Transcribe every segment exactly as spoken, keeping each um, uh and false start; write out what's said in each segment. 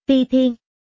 Ti Thiên.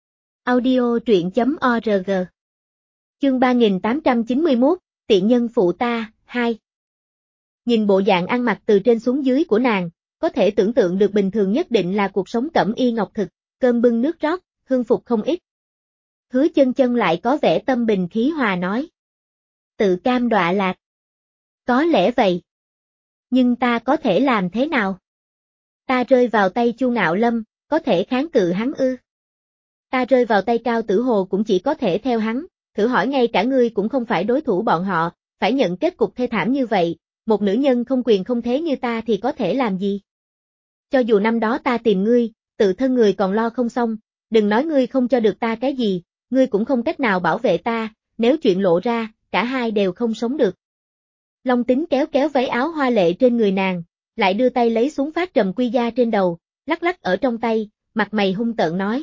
Audio truyện chấm org. Chương ba nghìn tám trăm chín mươi mốt, tiện nhân phụ ta, hai. Nhìn bộ dạng ăn mặc từ trên xuống dưới của nàng, có thể tưởng tượng được bình thường nhất định là cuộc sống cẩm y ngọc thực, cơm bưng nước rót, hương phục không ít. Hứa Chân Chân lại có vẻ tâm bình khí hòa nói. Tự cam đọa lạc. Có lẽ vậy. Nhưng ta có thể làm thế nào? Ta rơi vào tay Chu Ngạo Lâm, có thể kháng cự hắn ư? Ta rơi vào tay Cao Tử Hồ cũng chỉ có thể theo hắn, thử hỏi ngay cả ngươi cũng không phải đối thủ bọn họ, phải nhận kết cục thê thảm như vậy, một nữ nhân không quyền không thế như ta thì có thể làm gì? Cho dù năm đó ta tìm ngươi, tự thân người còn lo không xong, đừng nói ngươi không cho được ta cái gì, ngươi cũng không cách nào bảo vệ ta, nếu chuyện lộ ra, cả hai đều không sống được. Long Tính kéo kéo váy áo hoa lệ trên người nàng, lại đưa tay lấy xuống phát trầm quy gia trên đầu, lắc lắc ở trong tay, mặt mày hung tợn nói.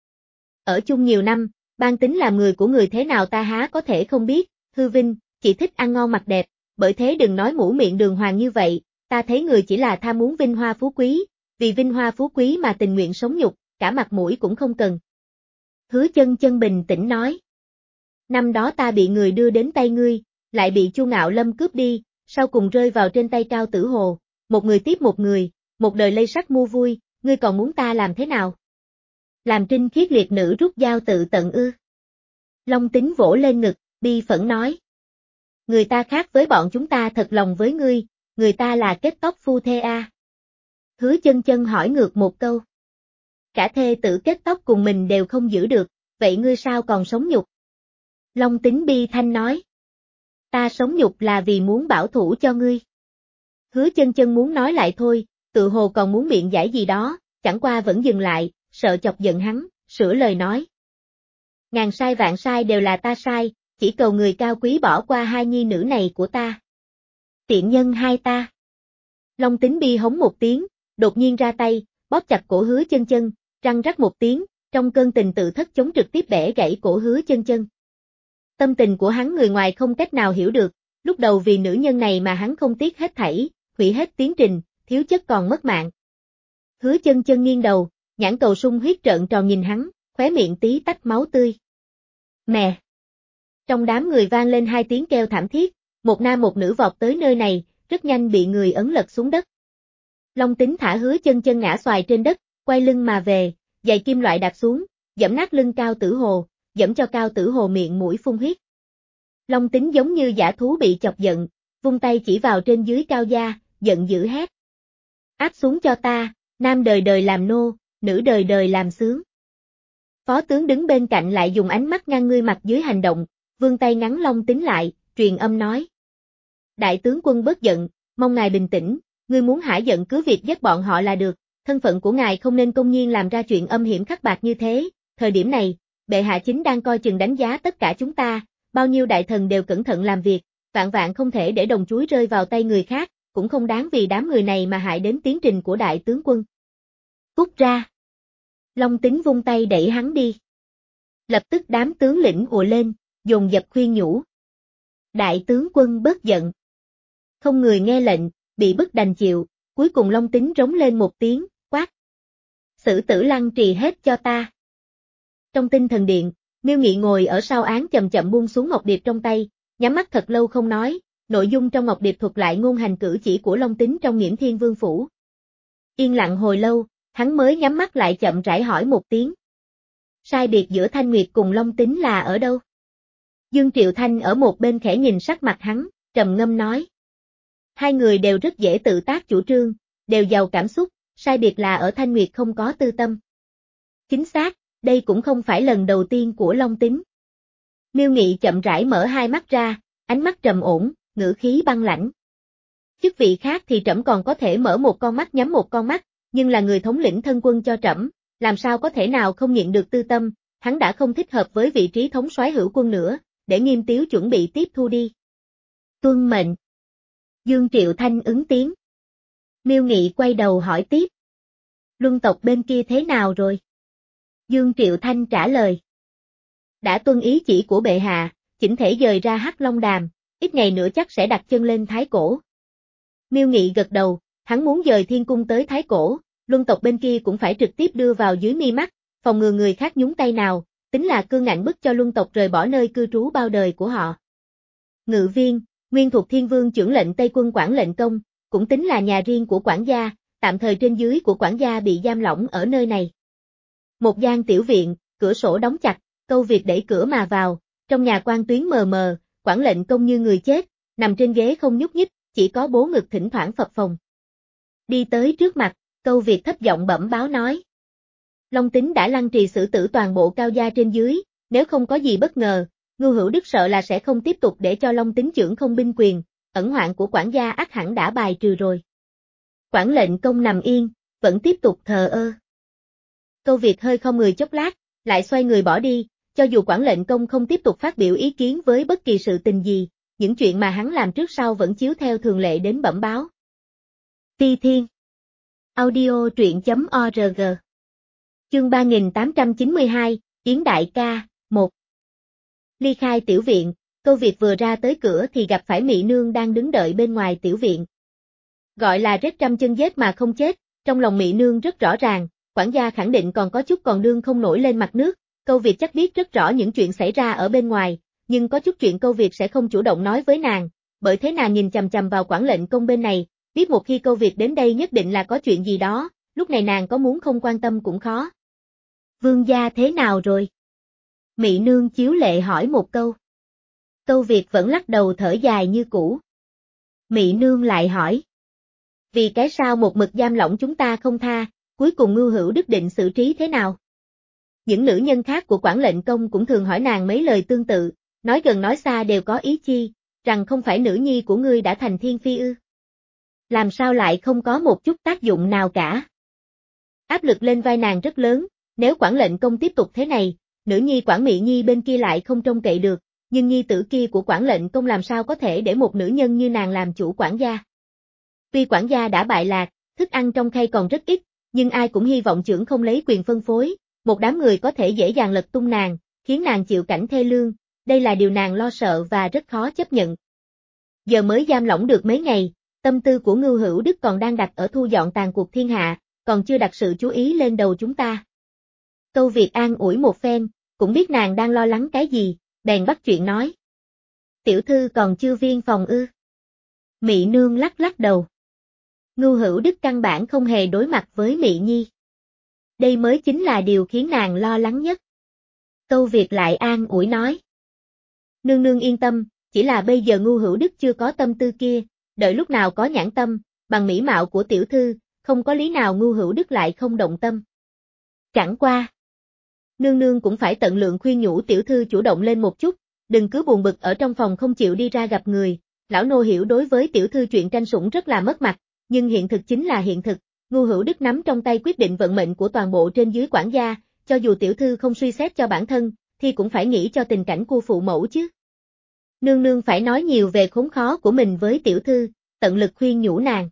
Ở chung nhiều năm, Ban Tính làm người của người thế nào ta há có thể không biết, hư vinh, chỉ thích ăn ngon mặc đẹp, bởi thế đừng nói mũ miệng đường hoàng như vậy, ta thấy người chỉ là tham muốn vinh hoa phú quý, vì vinh hoa phú quý mà tình nguyện sống nhục, cả mặt mũi cũng không cần. Hứa Chân Chân bình tĩnh nói. Năm đó ta bị người đưa đến tay ngươi, lại bị Chu Ngạo Lâm cướp đi, sau cùng rơi vào trên tay Cao Tử Hồ, một người tiếp một người, một đời lây sắc mua vui, ngươi còn muốn ta làm thế nào? Làm trinh khiết liệt nữ rút dao tự tận ư? Long Tính vỗ lên ngực, bi phẫn nói. Người ta khác với bọn chúng ta thật lòng với ngươi, người ta là kết tóc phu thê a. À? Hứa Chân Chân hỏi ngược một câu. Cả thê tử kết tóc cùng mình đều không giữ được, vậy ngươi sao còn sống nhục? Long Tính bi thanh nói. Ta sống nhục là vì muốn bảo thủ cho ngươi. Hứa Chân Chân muốn nói lại thôi, tự hồ còn muốn biện giải gì đó, chẳng qua vẫn dừng lại, sợ chọc giận hắn, sửa lời nói. Ngàn sai vạn sai đều là ta sai, chỉ cầu người cao quý bỏ qua hai nhi nữ này của ta. Tiện nhân hai ta. Long Tính bi hống một tiếng, đột nhiên ra tay, bóp chặt cổ Hứa Chân Chân, răng rắc một tiếng, trong cơn tình tự thất chống trực tiếp bẻ gãy cổ Hứa Chân Chân. Tâm tình của hắn người ngoài không cách nào hiểu được, lúc đầu vì nữ nhân này mà hắn không tiếc hết thảy, hủy hết tiến trình, thiếu chất còn mất mạng. Hứa Chân Chân nghiêng đầu, nhãn cầu sung huyết trợn tròn nhìn hắn, khóe miệng tí tách máu tươi. Mẹ! Trong đám người vang lên hai tiếng kêu thảm thiết, một nam một nữ vọt tới nơi này, rất nhanh bị người ấn lật xuống đất. Long Tính thả Hứa Chân Chân ngã xoài trên đất, quay lưng mà về, giày kim loại đạp xuống, giẫm nát lưng Cao Tử Hồ, giẫm cho Cao Tử Hồ miệng mũi phun huyết. Long Tính giống như dã thú bị chọc giận, vung tay chỉ vào trên dưới Cao gia, giận dữ hét. Áp xuống cho ta, nam đời đời làm nô, nữ đời đời làm sướng. Phó tướng đứng bên cạnh lại dùng ánh mắt ngăn ngươi mặt dưới hành động, vươn tay ngắn Long Tính lại, truyền âm nói. Đại tướng quân bớt giận, mong ngài bình tĩnh, ngươi muốn hả giận cứ việc giết bọn họ là được, thân phận của ngài không nên công nhiên làm ra chuyện âm hiểm khắc bạc như thế, thời điểm này, bệ hạ chính đang coi chừng đánh giá tất cả chúng ta, bao nhiêu đại thần đều cẩn thận làm việc, vạn vạn không thể để đồng chuối rơi vào tay người khác, cũng không đáng vì đám người này mà hại đến tiến trình của đại tướng quân. Cút ra! Long Tính vung tay đẩy hắn đi. Lập tức đám tướng lĩnh ùa lên, dồn dập khuyên nhủ. Đại tướng quân bớt giận. Không người nghe lệnh, bị bức đành chịu, cuối cùng Long Tính rống lên một tiếng, quát. Sử tử lăng trì hết cho ta. Trong tinh thần điện, Miêu Nghị ngồi ở sau án chậm chậm buông xuống ngọc điệp trong tay, nhắm mắt thật lâu không nói, nội dung trong ngọc điệp thuật lại ngôn hành cử chỉ của Long Tính trong Nghiễm Thiên Vương phủ. Yên lặng hồi lâu, hắn mới nhắm mắt lại chậm rãi hỏi một tiếng. Sai biệt giữa Thanh Nguyệt cùng Long Tính là ở đâu? Dương Triệu Thanh ở một bên khẽ nhìn sắc mặt hắn, trầm ngâm nói. Hai người đều rất dễ tự tác chủ trương, đều giàu cảm xúc, sai biệt là ở Thanh Nguyệt không có tư tâm. Chính xác, đây cũng không phải lần đầu tiên của Long Tính. Miêu Nghị chậm rãi mở hai mắt ra, ánh mắt trầm ổn, ngữ khí băng lãnh. Chức vị khác thì trẫm còn có thể mở một con mắt nhắm một con mắt, nhưng là người thống lĩnh thân quân cho trẫm, làm sao có thể nào không nhận được tư tâm, hắn đã không thích hợp với vị trí thống soái hữu quân nữa, để Nghiêm Tiếu chuẩn bị tiếp thu đi. Tuân mệnh. Dương Triệu Thanh ứng tiếng. Miêu Nghị quay đầu hỏi tiếp. Luân tộc bên kia thế nào rồi? Dương Triệu Thanh trả lời. Đã tuân ý chỉ của bệ hạ, chỉnh thể dời ra Hắc Long Đàm, ít ngày nữa chắc sẽ đặt chân lên Thái Cổ. Miêu Nghị gật đầu, hắn muốn dời Thiên Cung tới Thái Cổ, Luân tộc bên kia cũng phải trực tiếp đưa vào dưới mi mắt, phòng ngừa người khác nhúng tay nào, tính là cương ngạnh bức cho Luân tộc rời bỏ nơi cư trú bao đời của họ. Ngự viên, nguyên thuộc Thiên Vương chưởng lệnh Tây quân quản lệnh công, cũng tính là nhà riêng của quản gia, tạm thời trên dưới của quản gia bị giam lỏng ở nơi này. Một gian tiểu viện, cửa sổ đóng chặt, Câu Việt đẩy cửa mà vào, trong nhà quang tuyến mờ mờ, quản lệnh công như người chết, nằm trên ghế không nhúc nhích, chỉ có bố ngực thỉnh thoảng phập phồng. Đi tới trước mặt, Câu Việt thấp giọng bẩm báo nói. Long Tính đã lăng trì xử tử toàn bộ cao gia trên dưới, nếu không có gì bất ngờ, Ngưu Hữu Đức sợ là sẽ không tiếp tục để cho Long Tính trưởng không binh quyền, ẩn hoạn của quản gia ắt hẳn đã bài trừ rồi. Quản lệnh công nằm yên, vẫn tiếp tục thờ ơ. Câu Việt hơi không người chốc lát, lại xoay người bỏ đi, cho dù quản lệnh công không tiếp tục phát biểu ý kiến với bất kỳ sự tình gì, những chuyện mà hắn làm trước sau vẫn chiếu theo thường lệ đến bẩm báo. Ti Thiên Audio truyện chấm org Chương ba nghìn tám trăm chín mươi hai, Yến Đại ca, một Ly khai tiểu viện, Câu Việt vừa ra tới cửa thì gặp phải Mị Nương đang đứng đợi bên ngoài tiểu viện. Gọi là rết trăm chân giết mà không chết, trong lòng Mị Nương rất rõ ràng, quản gia khẳng định còn có chút còn đương không nổi lên mặt nước, Câu Việt chắc biết rất rõ những chuyện xảy ra ở bên ngoài, nhưng có chút chuyện Câu Việt sẽ không chủ động nói với nàng, bởi thế nàng nhìn chằm chằm vào quản lệnh công bên này, biết một khi Câu Việt đến đây nhất định là có chuyện gì đó, lúc này nàng có muốn không quan tâm cũng khó. Vương gia thế nào rồi? Mị Nương chiếu lệ hỏi một câu. Câu Việt vẫn lắc đầu thở dài như cũ. Mị Nương lại hỏi. Vì cái sao một mực giam lỏng chúng ta không tha, cuối cùng Ngưu Hữu Đức định xử trí thế nào? Những nữ nhân khác của quản lệnh công cũng thường hỏi nàng mấy lời tương tự, nói gần nói xa đều có ý chi, rằng không phải nữ nhi của ngươi đã thành thiên phi ư? Làm sao lại không có một chút tác dụng nào cả? Áp lực lên vai nàng rất lớn, nếu quản lệnh công tiếp tục thế này, nữ nhi quản Mị Nhi bên kia lại không trông cậy được, nhưng nhi tử kia của quản lệnh công làm sao có thể để một nữ nhân như nàng làm chủ quản gia? Tuy quản gia đã bại lạc, thức ăn trong khay còn rất ít, nhưng ai cũng hy vọng trưởng không lấy quyền phân phối, một đám người có thể dễ dàng lật tung nàng, khiến nàng chịu cảnh thê lương, đây là điều nàng lo sợ và rất khó chấp nhận. Giờ mới giam lỏng được mấy ngày, tâm tư của Ngưu Hữu Đức còn đang đặt ở thu dọn tàn cuộc thiên hạ, còn chưa đặt sự chú ý lên đầu chúng ta. Câu Việt an ủi một phen, cũng biết nàng đang lo lắng cái gì, bèn bắt chuyện nói. Tiểu thư còn chưa viên phòng ư? Mị Nương lắc lắc đầu. Ngưu Hữu Đức căn bản không hề đối mặt với Mị Nhi. Đây mới chính là điều khiến nàng lo lắng nhất. Câu Việt lại an ủi nói. Nương nương yên tâm, chỉ là bây giờ Ngưu Hữu Đức chưa có tâm tư kia, đợi lúc nào có nhãn tâm, bằng mỹ mạo của tiểu thư, không có lý nào Ngưu Hữu Đức lại không động tâm. Chẳng qua. Nương nương cũng phải tận lượng khuyên nhủ tiểu thư chủ động lên một chút, đừng cứ buồn bực ở trong phòng không chịu đi ra gặp người, lão nô hiểu đối với tiểu thư chuyện tranh sủng rất là mất mặt, nhưng hiện thực chính là hiện thực, Ngưu Hữu Đức nắm trong tay quyết định vận mệnh của toàn bộ trên dưới quản gia, cho dù tiểu thư không suy xét cho bản thân, thì cũng phải nghĩ cho tình cảnh của phụ mẫu chứ. Nương nương phải nói nhiều về khốn khó của mình với tiểu thư, tận lực khuyên nhủ nàng.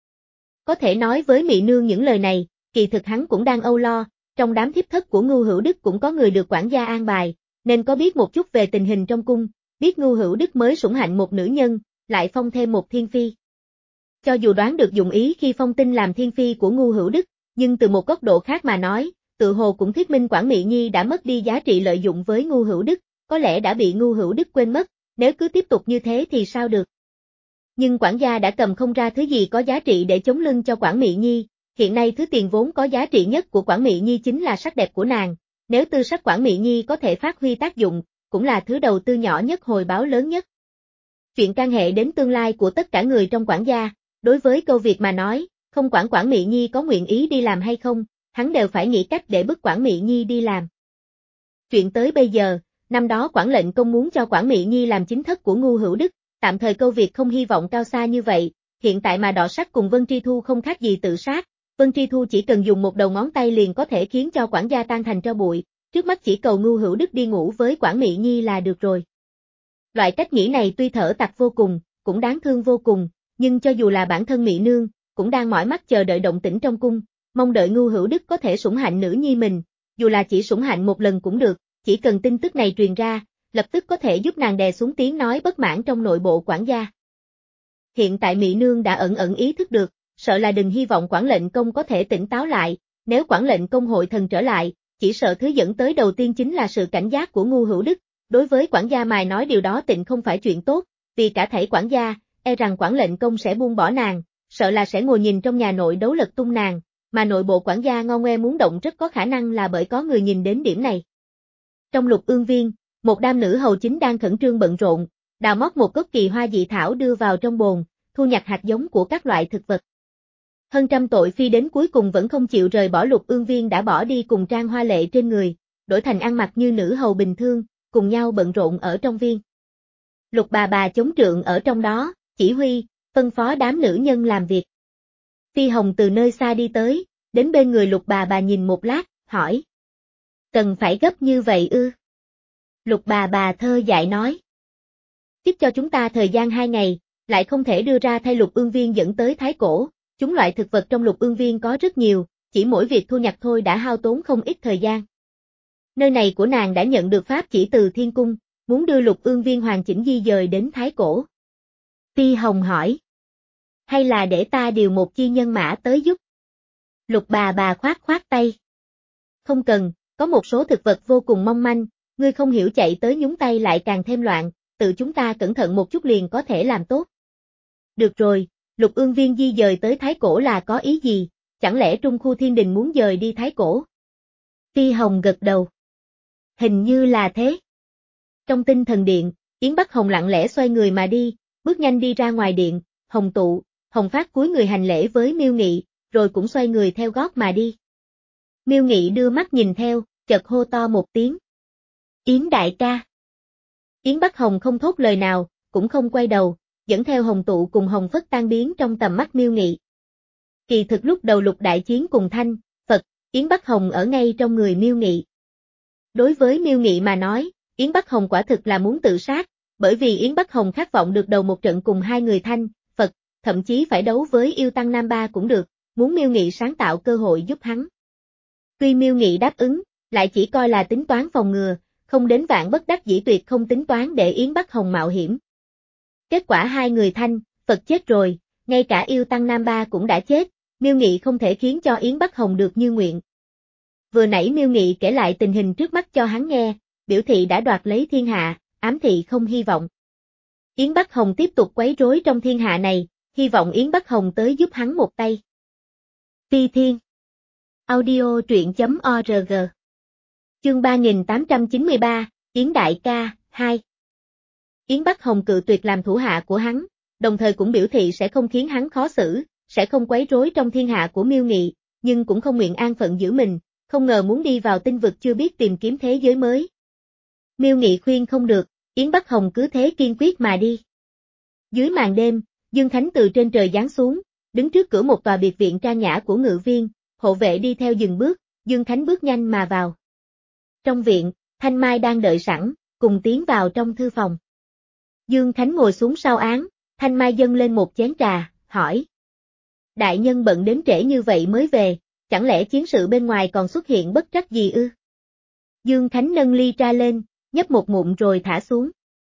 Có thể nói với Mị Nương những lời này, kỳ thực hắn cũng đang âu lo, trong đám thiếp thất của Ngưu Hữu Đức cũng có người được quản gia an bài, nên có biết một chút về tình hình trong cung, biết Ngưu Hữu Đức mới sủng hạnh một nữ nhân, lại phong thêm một thiên phi. Cho dù đoán được dụng ý khi phong tin làm thiên phi của Ngưu Hữu Đức, nhưng từ một góc độ khác mà nói, tự hồ cũng thuyết minh quản Mị Nhi đã mất đi giá trị lợi dụng với Ngưu Hữu Đức, có lẽ đã bị Ngưu Hữu Đức quên mất, nếu cứ tiếp tục như thế thì sao được. Nhưng quản gia đã cầm không ra thứ gì có giá trị để chống lưng cho quản Mị Nhi, hiện nay thứ tiền vốn có giá trị nhất của quản Mị Nhi chính là sắc đẹp của nàng, nếu tư sắc quản Mị Nhi có thể phát huy tác dụng, cũng là thứ đầu tư nhỏ nhất hồi báo lớn nhất. Chuyện can hệ đến tương lai của tất cả người trong quản gia, đối với Câu Việt mà nói, không quản quản Mị Nhi có nguyện ý đi làm hay không, hắn đều phải nghĩ cách để bức quản Mị Nhi đi làm. Chuyện tới bây giờ, năm đó quản lệnh công muốn cho quản Mị Nhi làm chính thất của Ngưu Hữu Đức, tạm thời Câu Việt không hy vọng cao xa như vậy, hiện tại mà Đọ Sắc cùng Vân Tri Thu không khác gì tự sát, Vân Tri Thu chỉ cần dùng một đầu ngón tay liền có thể khiến cho quản gia tan thành tro bụi, trước mắt chỉ cầu Ngưu Hữu Đức đi ngủ với quản Mị Nhi là được rồi. Loại cách nghĩ này tuy thở tặc vô cùng, cũng đáng thương vô cùng, nhưng cho dù là bản thân Mị Nương, cũng đang mỏi mắt chờ đợi động tĩnh trong cung, mong đợi Ngưu Hữu Đức có thể sủng hạnh nữ nhi mình, dù là chỉ sủng hạnh một lần cũng được, chỉ cần tin tức này truyền ra, lập tức có thể giúp nàng đè xuống tiếng nói bất mãn trong nội bộ quản gia. Hiện tại Mị Nương đã ẩn ẩn ý thức được, sợ là đừng hy vọng quản lệnh công có thể tỉnh táo lại, nếu quản lệnh công hội thần trở lại, chỉ sợ thứ dẫn tới đầu tiên chính là sự cảnh giác của Ngu Hữu Đức. Đối với quản gia Mài nói điều đó tịnh không phải chuyện tốt, vì cả thảy quản gia, e rằng quản lệnh công sẽ buông bỏ nàng, sợ là sẽ ngồi nhìn trong nhà nội đấu lật tung nàng, mà nội bộ quản gia Ngo Ngoe muốn động rất có khả năng là bởi có người nhìn đến điểm này. Trong Lục Ương Viên, một đám nữ hầu chính đang khẩn trương bận rộn, đào móc một gốc kỳ hoa dị thảo đưa vào trong bồn, thu nhặt hạt giống của các loại thực vật. Hơn trăm tội phi đến cuối cùng vẫn không chịu rời bỏ Lục Ương Viên đã bỏ đi cùng trang hoa lệ trên người, đổi thành ăn mặc như nữ hầu bình thường, cùng nhau bận rộn ở trong viên. Lục bà bà chống trượng ở trong đó, chỉ huy, phân phó đám nữ nhân làm việc. Phi Hồng từ nơi xa đi tới, đến bên người Lục bà bà nhìn một lát, hỏi. Cần phải gấp như vậy ư? Lục bà bà thơ dại nói. Tiếp cho chúng ta thời gian hai ngày, lại không thể đưa ra thay Lục Ương Viên dẫn tới Thái Cổ, chúng loại thực vật trong Lục Ương Viên có rất nhiều, chỉ mỗi việc thu nhặt thôi đã hao tốn không ít thời gian. Nơi này của nàng đã nhận được pháp chỉ từ Thiên Cung, muốn đưa Lục Ương Viên hoàn chỉnh di dời đến Thái Cổ. Phi Hồng hỏi. Hay là để ta điều một chi nhân mã tới giúp? Lục bà bà khoát khoát tay. Không cần, có một số thực vật vô cùng mong manh, ngươi không hiểu chạy tới nhúng tay lại càng thêm loạn, tự chúng ta cẩn thận một chút liền có thể làm tốt. Được rồi, Lục Ương Viên di dời tới Thái Cổ là có ý gì, chẳng lẽ Trung Khu Thiên Đình muốn dời đi Thái Cổ? Phi Hồng gật đầu. Hình như là thế. Trong Tinh Thần Điện, Yến Bắc Hồng lặng lẽ xoay người mà đi, bước nhanh đi ra ngoài điện, Hồng Tụ, Hồng Phát cúi người hành lễ với Miêu Nghị, rồi cũng xoay người theo gót mà đi. Miêu Nghị đưa mắt nhìn theo, chợt hô to một tiếng. Yến đại ca. Yến Bắc Hồng không thốt lời nào, cũng không quay đầu, dẫn theo Hồng Tụ cùng Hồng Phất tan biến trong tầm mắt Miêu Nghị. Kỳ thực lúc đầu Lục đại chiến cùng Thanh, Phật, Yến Bắc Hồng ở ngay trong người Miêu Nghị. Đối với Miêu Nghị mà nói, Yến Bắc Hồng quả thực là muốn tự sát, bởi vì Yến Bắc Hồng khát vọng được đầu một trận cùng hai người Thanh, Phật, thậm chí phải đấu với yêu tăng Nam Ba cũng được, muốn Miêu Nghị sáng tạo cơ hội giúp hắn. Tuy Miêu Nghị đáp ứng, lại chỉ coi là tính toán phòng ngừa, không đến vạn bất đắc dĩ tuyệt không tính toán để Yến Bắc Hồng mạo hiểm. Kết quả hai người Thanh, Phật chết rồi, ngay cả yêu tăng Nam Ba cũng đã chết, Miêu Nghị không thể khiến cho Yến Bắc Hồng được như nguyện. Vừa nãy Miêu Nghị kể lại tình hình trước mắt cho hắn nghe, biểu thị đã đoạt lấy thiên hạ, ám thị không hy vọng. Yến Bắc Hồng tiếp tục quấy rối trong thiên hạ này, hy vọng Yến Bắc Hồng tới giúp hắn một tay. Phi Thiên Audio truyện chấm org Chương ba nghìn tám trăm chín mươi ba, Yến Đại ca, hai. Yến Bắc Hồng cự tuyệt làm thủ hạ của hắn, đồng thời cũng biểu thị sẽ không khiến hắn khó xử, sẽ không quấy rối trong thiên hạ của Miêu Nghị, nhưng cũng không nguyện an phận giữ mình, không ngờ muốn đi vào tinh vực chưa biết tìm kiếm thế giới mới. Miêu Nghị khuyên không được, Yến Bắc Hồng cứ thế kiên quyết mà đi. Dưới màn đêm, Dương Khánh từ trên trời giáng xuống, đứng trước cửa một tòa biệt viện trang nhã của ngự viên, hộ vệ đi theo dừng bước, Dương Khánh bước nhanh mà vào. Trong viện, Thanh Mai đang đợi sẵn, cùng tiến vào trong thư phòng. Dương Khánh ngồi xuống sau án, Thanh Mai dâng lên một chén trà, hỏi. Đại nhân bận đến trễ như vậy mới về, chẳng lẽ chiến sự bên ngoài còn xuất hiện bất trắc gì ư? Dương Khánh nâng ly trà lên, nhấp một ngụm rồi thả xuống.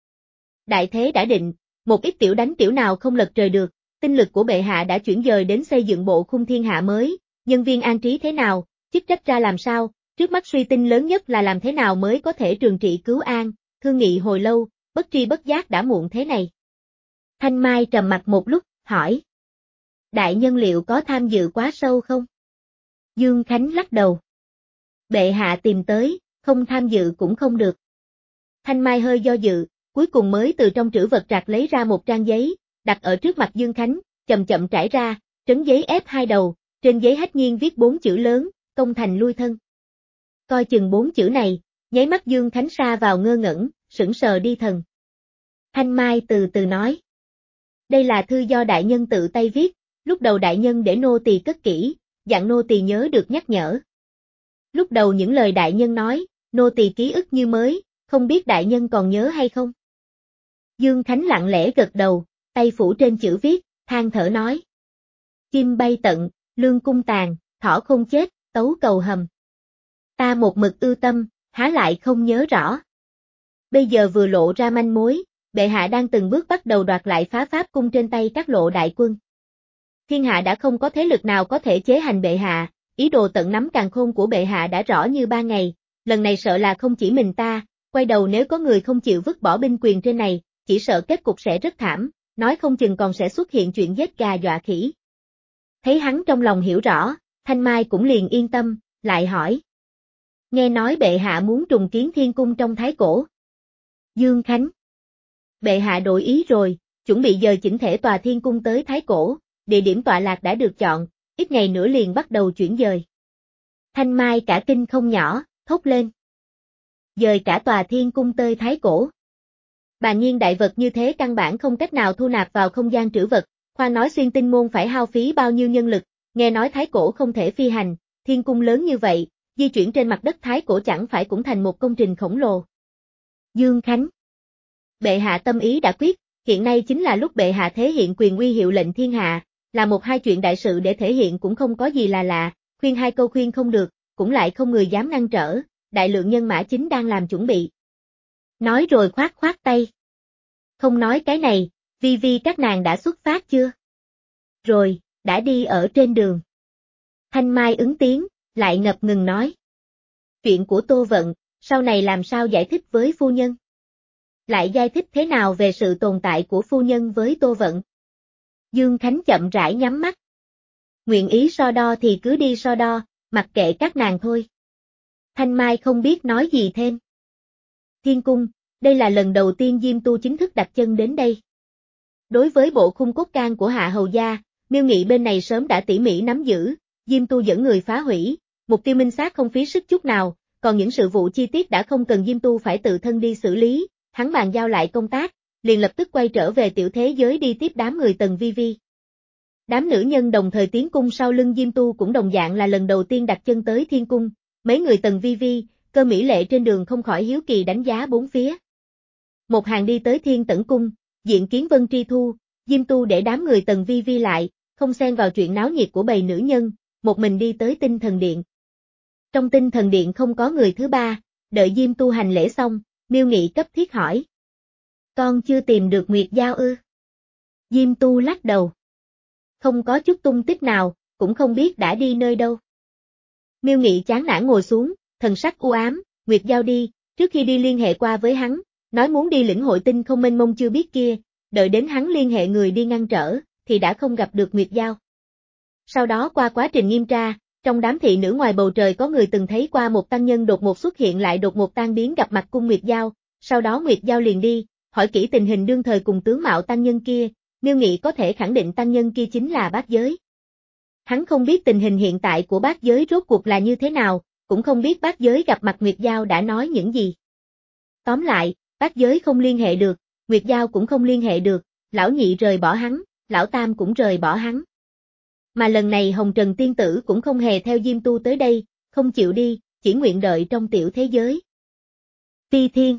Đại thế đã định, một ít tiểu đánh tiểu nào không lật trời được, tinh lực của bệ hạ đã chuyển dời đến xây dựng bộ khung thiên hạ mới, nhân viên an trí thế nào, chức trách ra làm sao, trước mắt suy tinh lớn nhất là làm thế nào mới có thể trường trị cứu an, thương nghị hồi lâu, bất tri bất giác đã muộn thế này. Thanh Mai trầm mặt một lúc, hỏi. Đại nhân liệu có tham dự quá sâu không? Dương Khánh lắc đầu. Bệ hạ tìm tới, không tham dự cũng không được. Thanh Mai hơi do dự, cuối cùng mới từ trong trữ vật trạc lấy ra một trang giấy, đặt ở trước mặt Dương Khánh, chậm chậm trải ra, trấn giấy ép hai đầu, trên giấy hách nhiên viết bốn chữ lớn, công thành lui thân. Coi chừng bốn chữ này, nháy mắt Dương Khánh sa vào ngơ ngẩn, sững sờ đi thần. Thanh Mai từ từ nói. Đây là thư do đại nhân tự tay viết, lúc đầu đại nhân để nô tỳ cất kỹ, dặn nô tỳ nhớ được nhắc nhở. Lúc đầu những lời đại nhân nói, nô tỳ ký ức như mới, không biết đại nhân còn nhớ hay không? Dương Khánh lặng lẽ gật đầu, tay phủ trên chữ viết, than thở nói. Chim bay tận, lương cung tàn, thỏ không chết, tấu cầu hầm. Ta một mực ưu tâm, há lại không nhớ rõ. Bây giờ vừa lộ ra manh mối, bệ hạ đang từng bước bắt đầu đoạt lại phá pháp cung trên tay các lộ đại quân. Thiên hạ đã không có thế lực nào có thể chế hành bệ hạ, ý đồ tận nắm càn khôn của bệ hạ đã rõ như ban ngày, lần này sợ là không chỉ mình ta, quay đầu nếu có người không chịu vứt bỏ binh quyền trên này, chỉ sợ kết cục sẽ rất thảm, nói không chừng còn sẽ xuất hiện chuyện giết gà dọa khỉ. Thấy hắn trong lòng hiểu rõ, Thanh Mai cũng liền yên tâm, lại hỏi. Nghe nói bệ hạ muốn trùng kiến thiên cung trong Thái Cổ. Dương Khánh. Bệ hạ đổi ý rồi, chuẩn bị dời chỉnh thể tòa thiên cung tới Thái Cổ, địa điểm tọa lạc đã được chọn, ít ngày nữa liền bắt đầu chuyển dời. Thanh Mai cả kinh không nhỏ, thốt lên. Dời cả tòa thiên cung tới Thái Cổ. Bà nhiên đại vật như thế căn bản không cách nào thu nạp vào không gian trữ vật, khoan nói xuyên tinh môn phải hao phí bao nhiêu nhân lực, nghe nói Thái Cổ không thể phi hành, thiên cung lớn như vậy, di chuyển trên mặt đất Thái Cổ chẳng phải cũng thành một công trình khổng lồ. Dương Khánh. Bệ hạ tâm ý đã quyết, hiện nay chính là lúc bệ hạ thể hiện quyền uy hiệu lệnh thiên hạ, là một hai chuyện đại sự để thể hiện cũng không có gì là lạ, khuyên hai câu khuyên không được, cũng lại không người dám ngăn trở, đại lượng nhân mã chính đang làm chuẩn bị. Nói rồi khoát khoát tay. Không nói cái này, Vi Vi các nàng đã xuất phát chưa? Rồi, đã đi ở trên đường. Thanh Mai ứng tiếng, lại ngập ngừng nói. Chuyện của Tô Vận, sau này làm sao giải thích với phu nhân? Lại giải thích thế nào về sự tồn tại của phu nhân với Tô Vận? Dương Khánh chậm rãi nhắm mắt. Nguyện ý so đo thì cứ đi so đo, mặc kệ các nàng thôi. Thanh Mai không biết nói gì thêm. Thiên cung, đây là lần đầu tiên Diêm Tu chính thức đặt chân đến đây. Đối với bộ khung cốt can của Hạ Hầu Gia, Miêu Nghị bên này sớm đã tỉ mỉ nắm giữ, Diêm Tu dẫn người phá hủy, mục tiêu minh xác không phí sức chút nào, còn những sự vụ chi tiết đã không cần Diêm Tu phải tự thân đi xử lý, hắn bàn giao lại công tác, liền lập tức quay trở về tiểu thế giới đi tiếp đám người Tần Vi Vi. Đám nữ nhân đồng thời tiến cung sau lưng Diêm Tu cũng đồng dạng là lần đầu tiên đặt chân tới thiên cung, mấy người Tần Vi Vi, Cơ Mỹ Lệ trên đường không khỏi hiếu kỳ đánh giá bốn phía. Một hàng đi tới Thiên Tẩn cung, diện kiến Vân Tri Thu, Diêm Tu để đám người Tần Vi Vi lại, không xen vào chuyện náo nhiệt của bầy nữ nhân, một mình đi tới Tinh Thần Điện. Trong Tinh Thần Điện không có người thứ ba, đợi Diêm Tu hành lễ xong, Miêu Nghị cấp thiết hỏi. Con chưa tìm được Nguyệt Giao ư? Diêm Tu lắc đầu. Không có chút tung tích nào, cũng không biết đã đi nơi đâu. Miêu Nghị chán nản ngồi xuống, thần sắc u ám, Nguyệt Giao đi, trước khi đi liên hệ qua với hắn, nói muốn đi lĩnh hội tinh không mênh mông chưa biết kia, đợi đến hắn liên hệ người đi ngăn trở, thì đã không gặp được Nguyệt Giao. Sau đó qua quá trình nghiêm tra, trong đám thị nữ ngoài bầu trời có người từng thấy qua một tăng nhân đột ngột xuất hiện lại đột ngột tan biến gặp mặt cung Nguyệt Giao, sau đó Nguyệt Giao liền đi, hỏi kỹ tình hình đương thời cùng tướng mạo tăng nhân kia, Miêu Nghị có thể khẳng định tăng nhân kia chính là Bát Giới. Hắn không biết tình hình hiện tại của Bát Giới rốt cuộc là như thế nào, cũng không biết Bát Giới gặp mặt Nguyệt Giao đã nói những gì. Tóm lại, Bát Giới không liên hệ được, Nguyệt Giao cũng không liên hệ được, lão nhị rời bỏ hắn, lão tam cũng rời bỏ hắn. Mà lần này Hồng Trần Tiên Tử cũng không hề theo Diêm Tu tới đây, không chịu đi, chỉ nguyện đợi trong tiểu thế giới. Phi Thiên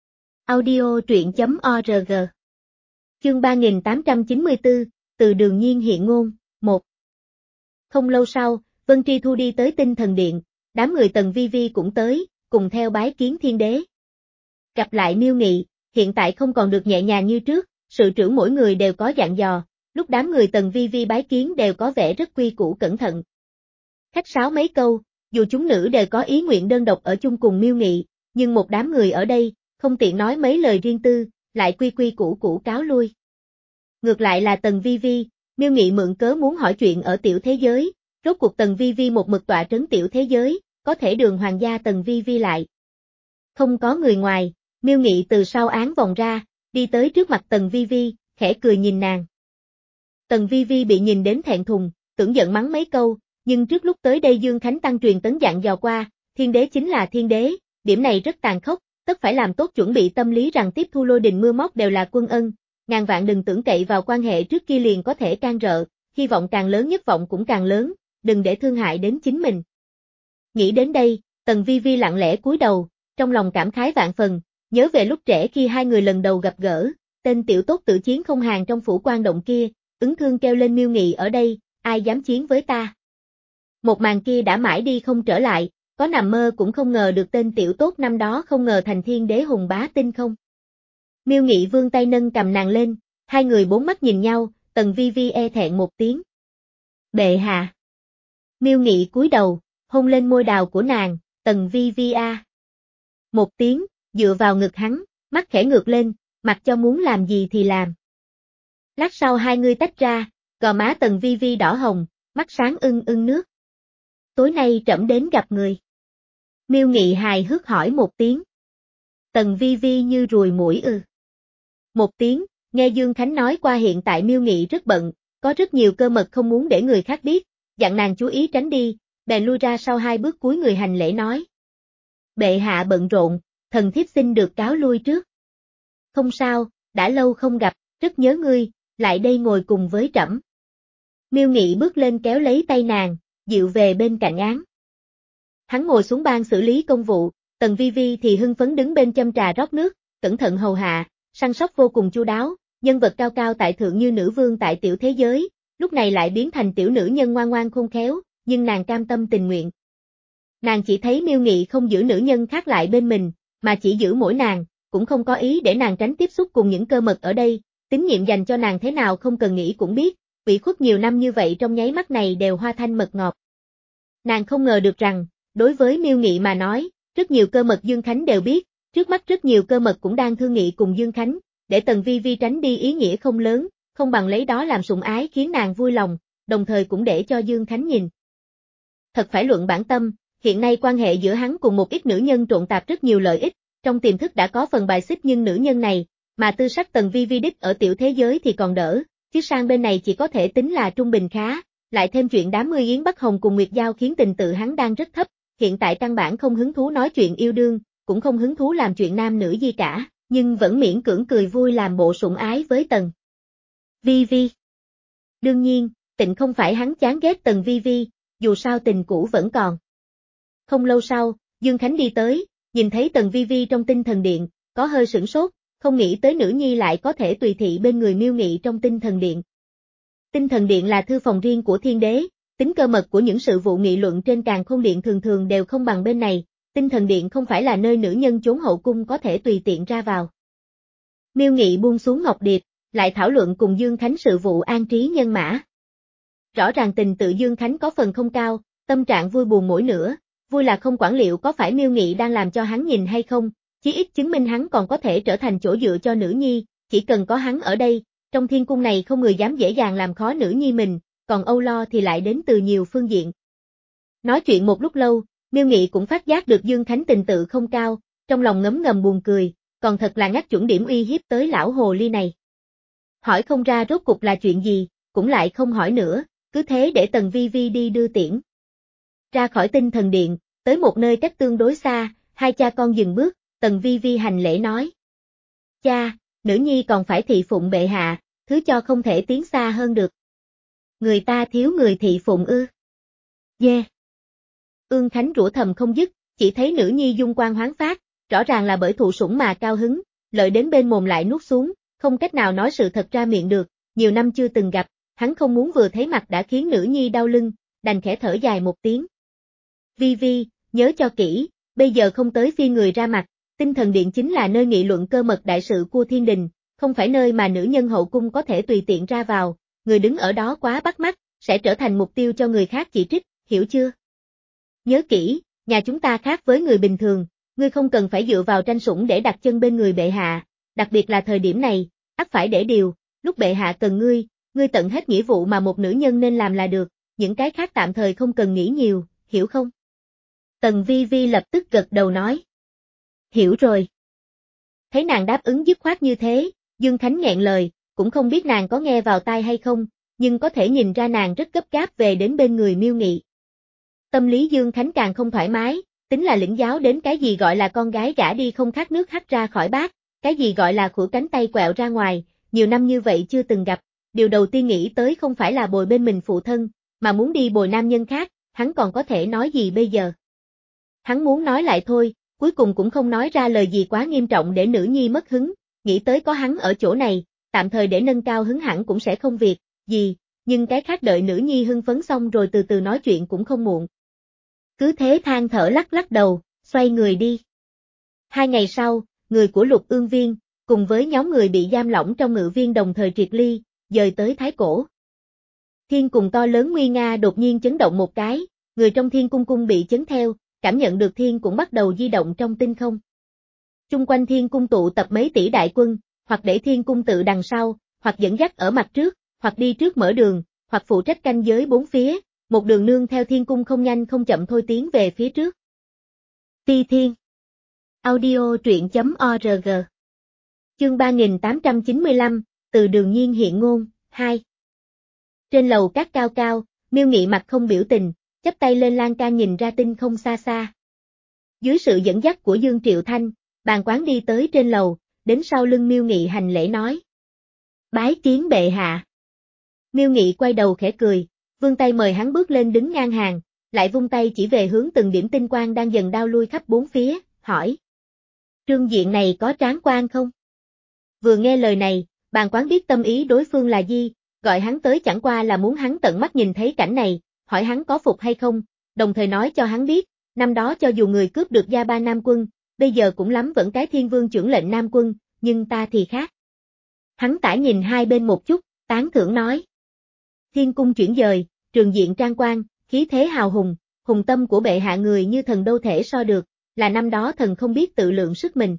Audio truyện.org Chương ba nghìn tám trăm chín mươi tư, từ đường nhiên hiện ngôn, một. Không lâu sau, Vân Tri Thu đi tới Tinh Thần Điện, đám người Tần Vi Vi cũng tới, cùng theo bái kiến thiên đế. Gặp lại Miêu Nghị, hiện tại không còn được nhẹ nhàng như trước, sự trưởng mỗi người đều có dặn dò, lúc đám người Tần Vi Vi bái kiến đều có vẻ rất quy củ cẩn thận. Khách sáo mấy câu, dù chúng nữ đều có ý nguyện đơn độc ở chung cùng Miêu Nghị, nhưng một đám người ở đây, không tiện nói mấy lời riêng tư, lại quy quy củ củ cáo lui. Ngược lại là Tần Vi Vi, Miêu Nghị mượn cớ muốn hỏi chuyện ở tiểu thế giới, rốt cuộc Tần Vi Vi một mực tọa trấn tiểu thế giới, có thể đường hoàng gia Tần Vi Vi lại. Không có người ngoài, Miêu Nghị từ sau án vòng ra, đi tới trước mặt Tần Vi Vi, khẽ cười nhìn nàng. Tần Vi Vi bị nhìn đến thẹn thùng, tưởng giận mắng mấy câu, nhưng trước lúc tới đây Dương Khánh Tăng truyền tấn dặn dò qua, thiên đế chính là thiên đế, điểm này rất tàn khốc, tất phải làm tốt chuẩn bị tâm lý rằng tiếp thu lôi đình mưa móc đều là quân ân, ngàn vạn đừng tưởng cậy vào quan hệ trước kia liền có thể can rợ, hy vọng càng lớn nhất vọng cũng càng lớn, đừng để thương hại đến chính mình. Nghĩ đến đây, Tần Vi Vi lặng lẽ cúi đầu, trong lòng cảm khái vạn phần, nhớ về lúc trẻ khi hai người lần đầu gặp gỡ, tên tiểu tốt tự chiến không hàng trong phủ quan động kia, ứng thương kêu lên Miêu Nghị ở đây, ai dám chiến với ta. Một màn kia đã mãi đi không trở lại, có nằm mơ cũng không ngờ được tên tiểu tốt năm đó không ngờ thành thiên đế hùng bá tinh không. Miêu Nghị vươn tay nâng cầm nàng lên, hai người bốn mắt nhìn nhau, Tần Vi Vi e thẹn một tiếng. Bệ hạ. Miêu Nghị cúi đầu, hôn lên môi đào của nàng, Tần Vi Vi a. Một tiếng, dựa vào ngực hắn, mắt khẽ ngược lên, mặc cho muốn làm gì thì làm. Lát sau hai người tách ra, gò má Tần Vi Vi đỏ hồng, mắt sáng ưng ưng nước. Tối nay trẫm đến gặp người. Miêu Nghị hài hước hỏi một tiếng. Tần Vi Vi như ruồi muỗi ư. Một tiếng, nghe Dương Khánh nói qua hiện tại Miêu Nghị rất bận, có rất nhiều cơ mật không muốn để người khác biết, dặn nàng chú ý tránh đi, bèn lui ra sau hai bước cúi người hành lễ nói. Bệ hạ bận rộn, thần thiếp xin được cáo lui trước. Không sao, đã lâu không gặp, rất nhớ ngươi, lại đây ngồi cùng với trẫm. Miêu Nghị bước lên kéo lấy tay nàng, dịu về bên cạnh án. Hắn ngồi xuống ban xử lý công vụ, Tần Vi Vi thì hưng phấn đứng bên châm trà rót nước, cẩn thận hầu hạ, săn sóc vô cùng chu đáo, nhân vật cao cao tại thượng như nữ vương tại tiểu thế giới, lúc này lại biến thành tiểu nữ nhân ngoan ngoan khôn khéo, nhưng nàng cam tâm tình nguyện. Nàng chỉ thấy Miêu Nghị không giữ nữ nhân khác lại bên mình, mà chỉ giữ mỗi nàng, cũng không có ý để nàng tránh tiếp xúc cùng những cơ mật ở đây, tín nhiệm dành cho nàng thế nào không cần nghĩ cũng biết, ủy khuất nhiều năm như vậy trong nháy mắt này đều hoa thanh mật ngọt. Nàng không ngờ được rằng, đối với Miêu Nghị mà nói, rất nhiều cơ mật Dương Khánh đều biết, trước mắt rất nhiều cơ mật cũng đang thương nghị cùng Dương Khánh, để Tần Vi Vi tránh đi ý nghĩa không lớn, không bằng lấy đó làm sủng ái khiến nàng vui lòng, đồng thời cũng để cho Dương Khánh nhìn. Thật phải luận bản tâm, hiện nay quan hệ giữa hắn cùng một ít nữ nhân trộn tạp rất nhiều lợi ích, trong tiềm thức đã có phần bài xích nhưng nữ nhân này, mà tư sắc Tần Vi Vi đích ở tiểu thế giới thì còn đỡ, chứ sang bên này chỉ có thể tính là trung bình khá, lại thêm chuyện đám mươi Yến Bắc Hồng cùng Nguyệt Giao khiến tình tự hắn đang rất thấp, hiện tại căn bản không hứng thú nói chuyện yêu đương, cũng không hứng thú làm chuyện nam nữ gì cả, nhưng vẫn miễn cưỡng cười vui làm bộ sủng ái với Tần Vi Vi. Đương nhiên, Tịnh không phải hắn chán ghét Tần Vi Vi, dù sao tình cũ vẫn còn. Không lâu sau, Dương Khánh đi tới, nhìn thấy Tần Vi Vi trong tinh thần điện, có hơi sửng sốt, không nghĩ tới nữ nhi lại có thể tùy thị bên người Miêu Nghị trong tinh thần điện. Tinh thần điện là thư phòng riêng của thiên đế, tính cơ mật của những sự vụ nghị luận trên càn khôn điện thường thường đều không bằng bên này, tinh thần điện không phải là nơi nữ nhân trốn hậu cung có thể tùy tiện ra vào. Miêu Nghị buông xuống ngọc điệp, lại thảo luận cùng Dương Khánh sự vụ an trí nhân mã. Rõ ràng tình tự Dương Khánh có phần không cao, tâm trạng vui buồn mỗi nửa, vui là không quản liệu có phải Miêu Nghị đang làm cho hắn nhìn hay không, chí ít chứng minh hắn còn có thể trở thành chỗ dựa cho nữ nhi, chỉ cần có hắn ở đây, trong thiên cung này không người dám dễ dàng làm khó nữ nhi mình, còn âu lo thì lại đến từ nhiều phương diện. Nói chuyện một lúc lâu, Miêu Nghị cũng phát giác được Dương Khánh tình tự không cao, trong lòng ngấm ngầm buồn cười, còn thật là ngắt chuẩn điểm uy hiếp tới lão hồ ly này. Hỏi không ra rốt cục là chuyện gì, cũng lại không hỏi nữa, cứ thế để Tần Vi Vi đi đưa tiễn. Ra khỏi tinh thần điện, tới một nơi cách tương đối xa, hai cha con dừng bước, Tần Vi Vi hành lễ nói. Cha, nữ nhi còn phải thị phụng bệ hạ, thứ cho không thể tiến xa hơn được. Người ta thiếu người thị phụng ư. Dê. Yeah. Ương Khánh rủa thầm không dứt, chỉ thấy nữ nhi dung quang hoáng phát, rõ ràng là bởi thụ sủng mà cao hứng, lợi đến bên mồm lại nuốt xuống, không cách nào nói sự thật ra miệng được, nhiều năm chưa từng gặp, hắn không muốn vừa thấy mặt đã khiến nữ nhi đau lưng, đành khẽ thở dài một tiếng. Vi Vi, nhớ cho kỹ, bây giờ không tới phi người ra mặt, tinh thần điện chính là nơi nghị luận cơ mật đại sự của thiên đình, không phải nơi mà nữ nhân hậu cung có thể tùy tiện ra vào, người đứng ở đó quá bắt mắt, sẽ trở thành mục tiêu cho người khác chỉ trích, hiểu chưa? Nhớ kỹ, nhà chúng ta khác với người bình thường, ngươi không cần phải dựa vào tranh sủng để đặt chân bên người bệ hạ, đặc biệt là thời điểm này, ắt phải để điều, lúc bệ hạ cần ngươi, ngươi tận hết nghĩa vụ mà một nữ nhân nên làm là được, những cái khác tạm thời không cần nghĩ nhiều, hiểu không? Tần Vi Vi lập tức gật đầu nói. Hiểu rồi. Thấy nàng đáp ứng dứt khoát như thế, Dương Khánh nghẹn lời, cũng không biết nàng có nghe vào tai hay không, nhưng có thể nhìn ra nàng rất gấp gáp về đến bên người Miêu Nghị. Tâm lý Dương Khánh càng không thoải mái, tính là lĩnh giáo đến cái gì gọi là con gái gả đi không khát nước hắt ra khỏi bát, cái gì gọi là khuỷu cánh tay quẹo ra ngoài, nhiều năm như vậy chưa từng gặp, điều đầu tiên nghĩ tới không phải là bồi bên mình phụ thân, mà muốn đi bồi nam nhân khác, hắn còn có thể nói gì bây giờ. Hắn muốn nói lại thôi, cuối cùng cũng không nói ra lời gì quá nghiêm trọng để nữ nhi mất hứng, nghĩ tới có hắn ở chỗ này, tạm thời để nâng cao hứng hẳn cũng sẽ không việc gì, nhưng cái khác đợi nữ nhi hưng phấn xong rồi từ từ nói chuyện cũng không muộn. Cứ thế than thở lắc lắc đầu, xoay người đi. Hai ngày sau, người của Lục Ương Viên, cùng với nhóm người bị giam lỏng trong ngự viên đồng thời triệt ly, dời tới Thái Cổ. thiên cùng to lớn nguy nga đột nhiên chấn động một cái, người trong thiên cung cung bị chấn theo, cảm nhận được thiên cũng bắt đầu di động trong tinh không. Chung quanh thiên cung tụ tập mấy tỷ đại quân, hoặc để thiên cung tự đằng sau, hoặc dẫn dắt ở mặt trước, hoặc đi trước mở đường, hoặc phụ trách canh giới bốn phía, một đường nương theo thiên cung không nhanh không chậm thôi tiến về phía trước. Phi Thiên Audio truyện chấm org Chương ba nghìn tám trăm chín mươi lăm, từ đường nhiên hiện ngôn, hai. Trên lầu cát cao cao, Miêu Nghị mặt không biểu tình, chắp tay lên lan can nhìn ra tinh không xa xa. Dưới sự dẫn dắt của Dương Triệu Thanh, Bàn Quán đi tới trên lầu, đến sau lưng Miêu Nghị hành lễ nói. Bái kiến bệ hạ. Miêu Nghị quay đầu khẽ cười, vươn tay mời hắn bước lên đứng ngang hàng, lại vung tay chỉ về hướng từng điểm tinh quang đang dần đao lui khắp bốn phía, hỏi. Trương diện này có tráng quan không? Vừa nghe lời này, Bàn Quán biết tâm ý đối phương là gì, gọi hắn tới chẳng qua là muốn hắn tận mắt nhìn thấy cảnh này, hỏi hắn có phục hay không, đồng thời nói cho hắn biết, năm đó cho dù người cướp được Gia Ba Nam Quân, bây giờ cũng lắm vẫn cái Thiên Vương trưởng lệnh Nam Quân, nhưng ta thì khác. Hắn tả nhìn hai bên một chút, tán thưởng nói. Thiên cung chuyển dời, trường diện trang quan, khí thế hào hùng, hùng tâm của bệ hạ người như thần đâu thể so được, là năm đó thần không biết tự lượng sức mình.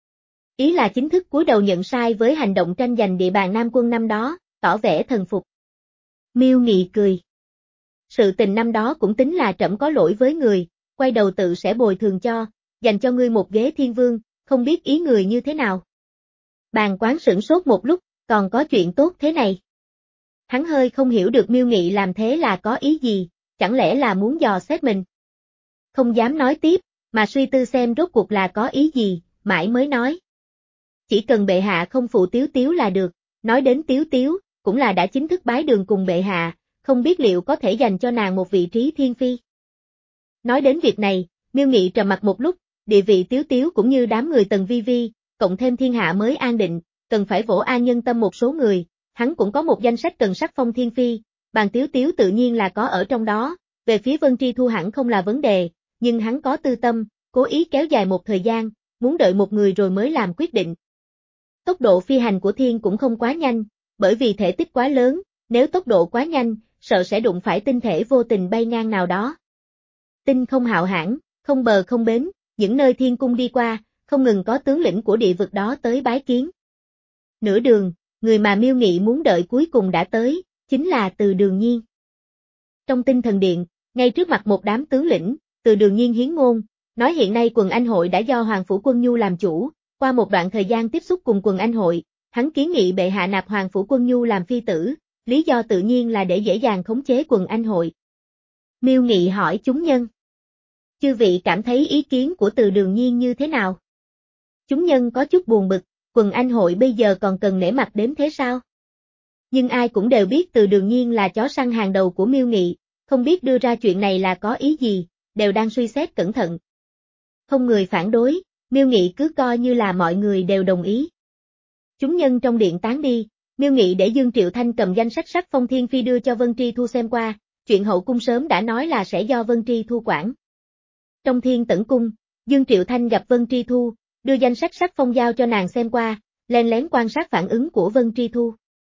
Ý là chính thức cúi đầu nhận sai với hành động tranh giành địa bàn Nam Quân năm đó, tỏ vẻ thần phục. Miêu Nghị cười. Sự tình năm đó cũng tính là trẫm có lỗi với người, quay đầu tự sẽ bồi thường cho, dành cho ngươi một ghế thiên vương, không biết ý người như thế nào. Bàn Quán sửng sốt một lúc, còn có chuyện tốt thế này. Hắn hơi không hiểu được Miêu Nghị làm thế là có ý gì, chẳng lẽ là muốn dò xét mình. Không dám nói tiếp, mà suy tư xem rốt cuộc là có ý gì, mãi mới nói. Chỉ cần bệ hạ không phụ Tiếu Tiếu là được, nói đến Tiếu Tiếu, cũng là đã chính thức bái đường cùng bệ hạ, không biết liệu có thể dành cho nàng một vị trí thiên phi. Nói đến việc này, Miêu Nghị trầm mặt một lúc, địa vị Tiếu Tiếu cũng như đám người Tần Vi Vi, cộng thêm thiên hạ mới an định, cần phải vỗ an nhân tâm một số người, hắn cũng có một danh sách cần sắc phong thiên phi, bàn Tiếu Tiếu tự nhiên là có ở trong đó, về phía Vân Tri Thu hẳn không là vấn đề, nhưng hắn có tư tâm, cố ý kéo dài một thời gian, muốn đợi một người rồi mới làm quyết định. Tốc độ phi hành của thiên cũng không quá nhanh, bởi vì thể tích quá lớn, nếu tốc độ quá nhanh, sợ sẽ đụng phải tinh thể vô tình bay ngang nào đó. Tinh không hạo hãn, không bờ không bến, những nơi thiên cung đi qua, không ngừng có tướng lĩnh của địa vực đó tới bái kiến. Nửa đường, người mà Miêu Nghị muốn đợi cuối cùng đã tới, chính là Từ Đường Nhiên. Trong tinh thần điện, ngay trước mặt một đám tướng lĩnh, Từ Đường Nhiên hiến ngôn, nói hiện nay quần anh hội đã do Hoàng Phủ Quân Nhu làm chủ, qua một đoạn thời gian tiếp xúc cùng quần anh hội, hắn kiến nghị bệ hạ nạp Hoàng Phủ Quân Nhu làm phi tử, lý do tự nhiên là để dễ dàng khống chế quần anh hội. Miêu Nghị hỏi chúng nhân. Chư vị cảm thấy ý kiến của Từ Đường Nhiên như thế nào? Chúng nhân có chút buồn bực, quần anh hội bây giờ còn cần nể mặt đến thế sao? Nhưng ai cũng đều biết Từ Đường Nhiên là chó săn hàng đầu của Miêu Nghị, không biết đưa ra chuyện này là có ý gì, đều đang suy xét cẩn thận. Không người phản đối, Miêu Nghị cứ coi như là mọi người đều đồng ý. Chúng nhân trong điện tán đi, Miêu Nghị để Dương Triệu Thanh cầm danh sách sắc phong thiên phi đưa cho Vân Tri Thu xem qua, chuyện hậu cung sớm đã nói là sẽ do Vân Tri Thu quản. Trong Thiên Tẩn Cung, Dương Triệu Thanh gặp Vân Tri Thu, đưa danh sách sắc phong giao cho nàng xem qua, len lén quan sát phản ứng của Vân Tri Thu.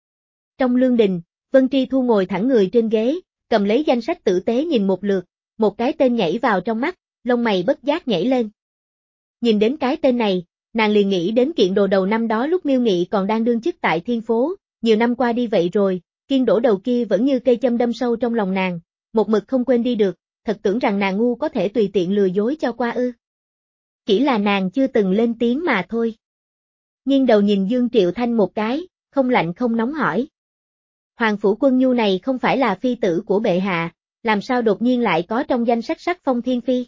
Trong lương đình, Vân Tri Thu ngồi thẳng người trên ghế, cầm lấy danh sách tử tế nhìn một lượt, một cái tên nhảy vào trong mắt, lông mày bất giác nhảy lên. Nhìn đến cái tên này, nàng liền nghĩ đến kiện đồ đầu năm đó lúc Miêu Nghị còn đang đương chức tại Thiên Phố, nhiều năm qua đi vậy rồi, kiên đổ đầu kia vẫn như cây châm đâm sâu trong lòng nàng, một mực không quên đi được, thật tưởng rằng nàng ngu có thể tùy tiện lừa dối cho qua ư. Chỉ là nàng chưa từng lên tiếng mà thôi. Nghiêng đầu nhìn Dương Triệu Thanh một cái, không lạnh không nóng hỏi. Hoàng Phủ Quân Nhu này không phải là phi tử của bệ hạ, làm sao đột nhiên lại có trong danh sách sắc phong thiên phi?